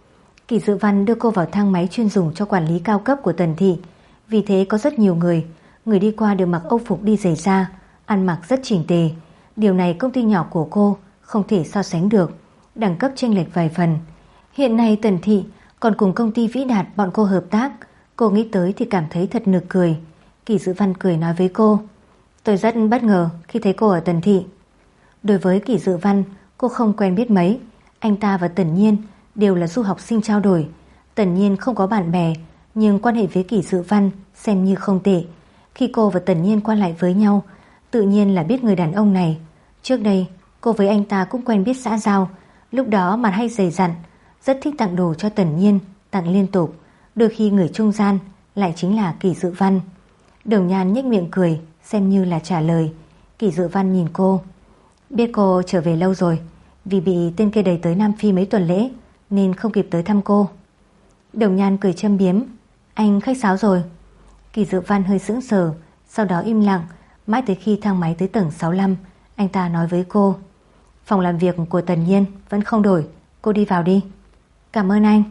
Kỷ Dự Văn đưa cô vào thang máy chuyên dùng cho quản lý cao cấp của Tần thị. Vì thế có rất nhiều người đi qua đều mặc âu phục đi giày da, ăn mặc rất chỉnh tề. Điều này công ty nhỏ của cô không thể so sánh được, đẳng cấp chênh lệch vài phần. Hiện nay Tần thị còn cùng công ty Vĩ Đạt bọn cô hợp tác, cô nghĩ tới thì cảm thấy thật nực cười. Kỷ Dự Văn cười nói với cô, tôi rất bất ngờ khi thấy cô ở Tần thị. Đối với Kỷ Dự Văn, cô không quen biết mấy. Anh ta và Tần Nhiên đều là du học sinh trao đổi. Tần Nhiên không có bạn bè, nhưng quan hệ với Kỷ Dự Văn xem như không tệ. Khi cô và Tần Nhiên qua lại với nhau, tự nhiên là biết người đàn ông này. Trước đây cô với anh ta cũng quen biết xã giao. Lúc đó mặt hay dày dặn, rất thích tặng đồ cho Tần Nhiên, tặng liên tục. Đôi khi người trung gian lại chính là Kỷ Dự Văn. Đồng Nhan nhếch miệng cười, xem như là trả lời. Kỷ Dự Văn nhìn cô, biết cô trở về lâu rồi, vì bị tên kia đẩy tới Nam Phi mấy tuần lễ nên không kịp tới thăm cô. Đồng Nhan cười châm biếm, anh khách sáo rồi. Kỷ Dự Văn hơi sững sờ, sau đó im lặng. Mãi tới khi thang máy tới tầng 65, anh ta nói với cô, phòng làm việc của Tần Nhiên vẫn không đổi, cô đi vào đi. Cảm ơn anh.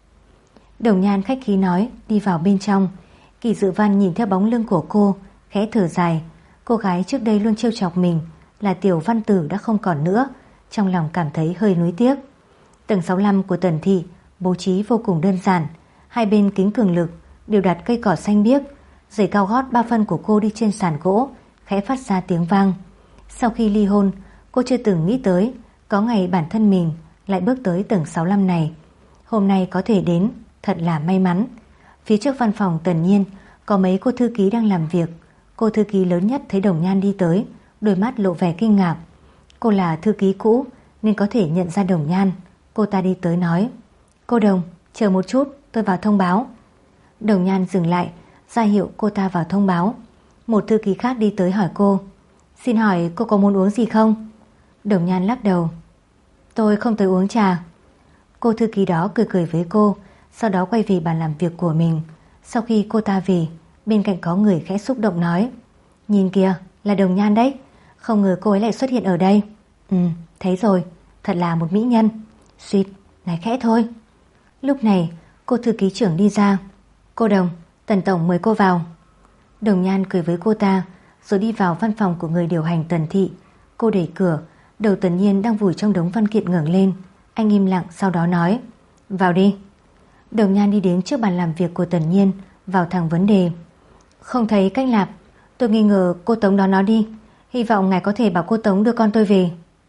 Đồng Nhan khách khí nói, đi vào bên trong. Kỷ Dự Văn nhìn theo bóng lưng của cô, khẽ thở dài. Cô gái trước đây luôn trêu chọc mình là Tiểu Văn Tử đã không còn nữa, trong lòng cảm thấy hơi nuối tiếc. Tầng 65 của Tần thị bố trí vô cùng đơn giản. Hai bên kính cường lực đều đặt cây cỏ xanh biếc. Giày cao gót 3 phân của cô đi trên sàn gỗ khẽ phát ra tiếng vang. Sau khi ly hôn, cô chưa từng nghĩ tới có ngày bản thân mình lại bước tới tầng 65 này. Hôm nay có thể đến, thật là may mắn. Phía trước văn phòng Tần Nhiên có mấy cô thư ký đang làm việc. Cô thư ký lớn nhất thấy Đồng Nhan đi tới, đôi mắt lộ vẻ kinh ngạc. Cô là thư ký cũ nên có thể nhận ra Đồng Nhan. Cô ta đi tới nói, cô Đồng, chờ một chút, tôi vào thông báo. Đồng Nhan dừng lại, ra hiệu cô ta vào thông báo. Một thư ký khác đi tới hỏi cô, xin hỏi cô có muốn uống gì không? Đồng Nhan lắc đầu, tôi không tới uống trà. Cô thư ký đó cười cười với cô, sau đó quay về bàn làm việc của mình. Sau khi cô ta về, bên cạnh có người khẽ xúc động nói, nhìn kìa, là Đồng Nhan đấy. Không ngờ cô ấy lại xuất hiện ở đây. Thấy rồi, thật là một mỹ nhân. Suýt, nói khẽ thôi. Lúc này cô thư ký trưởng đi ra, cô Đồng, Tần tổng mời cô vào. Đồng Nhan cười với cô ta, rồi đi vào văn phòng của người điều hành Tần thị. Cô đẩy cửa, đầu Tần Nhiên đang vùi trong đống văn kiện ngẩng lên. Anh im lặng, sau đó nói, vào đi. Đồng Nhan đi đến trước bàn làm việc của Tần Nhiên, vào thẳng vấn đề. Không thấy cách Lạp, tôi nghi ngờ cô Tống đón nó đi. Hy vọng ngài có thể bảo cô Tống đưa con tôi về.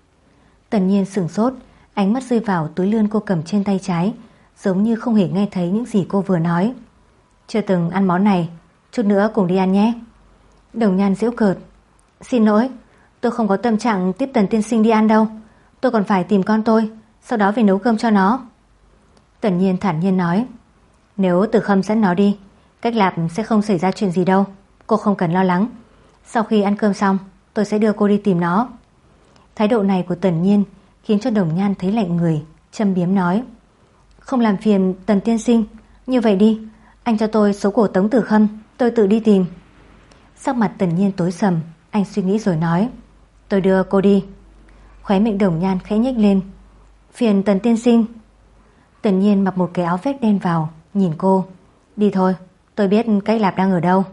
Tần Nhiên sửng sốt, ánh mắt rơi vào túi lươn cô cầm trên tay trái, giống như không hề nghe thấy những gì cô vừa nói. Chưa từng ăn món này, chút nữa cùng đi ăn nhé. Đồng Nhan giễu cợt, xin lỗi, tôi không có tâm trạng tiếp Tần tiên sinh đi ăn đâu. Tôi còn phải tìm con tôi, sau đó về nấu cơm cho nó. Tần Nhiên thản nhiên nói, nếu Từ Khâm dẫn nó đi, cách Lạp sẽ không xảy ra chuyện gì đâu, cô không cần lo lắng. Sau khi ăn cơm xong, tôi sẽ đưa cô đi tìm nó. Thái độ này của Tần Nhiên khiến cho Đồng Nhan thấy lạnh người, châm biếm nói, không làm phiền Tần tiên sinh, như vậy đi, anh cho tôi số của Tống Từ Khâm, tôi tự đi tìm. Sắc mặt Tần Nhiên tối sầm, anh suy nghĩ rồi nói, tôi đưa cô đi. Khóe miệng Đồng Nhan khẽ nhếch lên, phiền Tần tiên sinh. Tần Nhiên mặc một cái áo vest đen vào, nhìn cô, đi thôi, tôi biết cách Lạp đang ở đâu.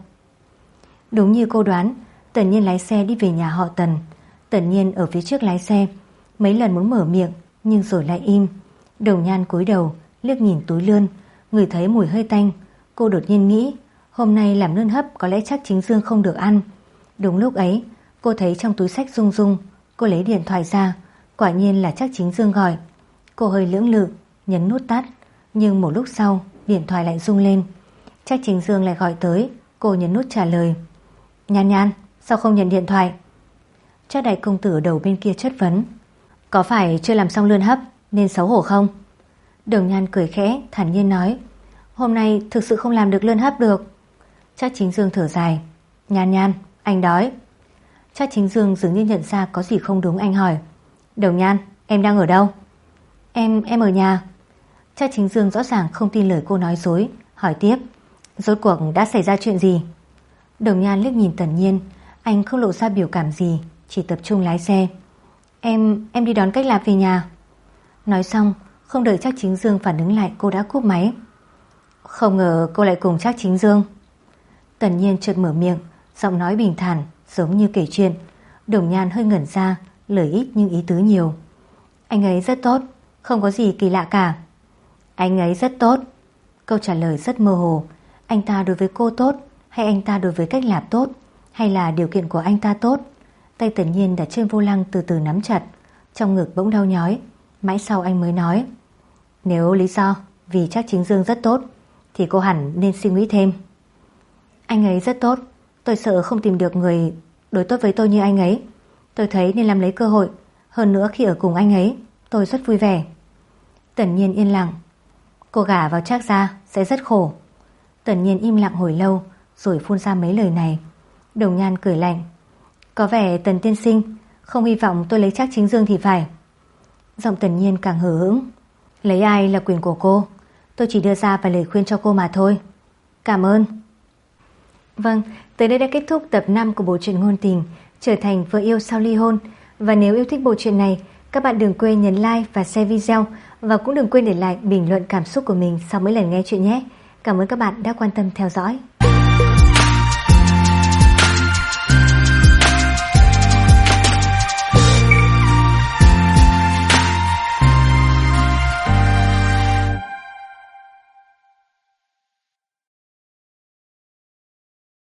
Đúng như cô đoán, Tần Nhiên lái xe đi về nhà họ Tần. Tần Nhiên ở phía trước lái xe, mấy lần muốn mở miệng nhưng rồi lại im. Đồng Nhan cúi đầu liếc nhìn túi lươn, ngửi thấy mùi hơi tanh. Cô đột nhiên nghĩ hôm nay làm lươn hấp có lẽ chắc chính Dương không được ăn. Đúng lúc ấy cô thấy trong túi xách rung rung. Cô lấy điện thoại ra, Quả nhiên là Trác Chính Dương gọi. Cô hơi lưỡng lự, nhấn nút tắt, nhưng một lúc sau điện thoại lại rung lên. Trác Chính Dương lại gọi tới. Cô nhấn nút trả lời. Nhan Nhan, sao không nhận điện thoại? Trác đại công tử ở đầu bên kia chất vấn. Có phải chưa làm xong lươn hấp nên xấu hổ không? Đồng Nhan cười khẽ, thản nhiên nói. Hôm nay thực sự không làm được lươn hấp được. Trác Chính Dương thở dài. Nhan Nhan, anh đói. Trác Chính Dương dường như nhận ra có gì không đúng, anh hỏi. Đồng Nhan, em đang ở đâu? Em ở nhà. Trác Chính Dương rõ ràng không tin lời cô nói dối, hỏi tiếp. Rốt cuộc đã xảy ra chuyện gì? Đồng Nhan liếc nhìn Tần Nhiên. Anh không lộ ra biểu cảm gì, chỉ tập trung lái xe. Em đi đón Cách Lạp về nhà. Nói xong, không đợi Trác Chính Dương phản ứng lại, cô đã cúp máy. Không ngờ cô lại cùng Trác Chính Dương. Tần Nhiên chợt mở miệng, giọng nói bình thản, giống như kể chuyện. Đồng Nhan hơi ngẩn ra, lời ít nhưng ý tứ nhiều. Anh ấy rất tốt, không có gì kỳ lạ cả. Anh ấy rất tốt. Câu trả lời rất mơ hồ. Anh ta đối với cô tốt, hay anh ta đối với Cách Lạp tốt, hay là điều kiện của anh ta tốt? Tay Tần Nhiên đặt trên vô lăng từ từ nắm chặt, trong ngực bỗng đau nhói. Mãi sau anh mới nói. Nếu lý do vì Trác Chính Dương rất tốt thì cô hẳn nên suy nghĩ thêm. Anh ấy rất tốt. Tôi sợ không tìm được người đối tốt với tôi như anh ấy. Tôi thấy nên làm lấy cơ hội. Hơn nữa khi ở cùng anh ấy, tôi rất vui vẻ. Tần Nhiên yên lặng. Cô gả vào Trác gia sẽ rất khổ. Tần Nhiên im lặng hồi lâu, rồi phun ra mấy lời này. Đồng Nhan cười lạnh. Có vẻ Tần tiên sinh không hy vọng tôi lấy Trác Chính Dương thì phải. Giọng Tần Nhiên càng hờ hững. Lấy ai là quyền của cô. Tôi chỉ đưa ra vài lời khuyên cho cô mà thôi. Cảm ơn. Vâng, tới đây đã kết thúc tập 5 của bộ truyện ngôn tình Trở thành vợ yêu sau ly hôn. Và nếu yêu thích bộ truyện này, các bạn đừng quên nhấn like và share video. Và cũng đừng quên để lại bình luận cảm xúc của mình sau mỗi lần nghe chuyện nhé. Cảm ơn các bạn đã quan tâm theo dõi.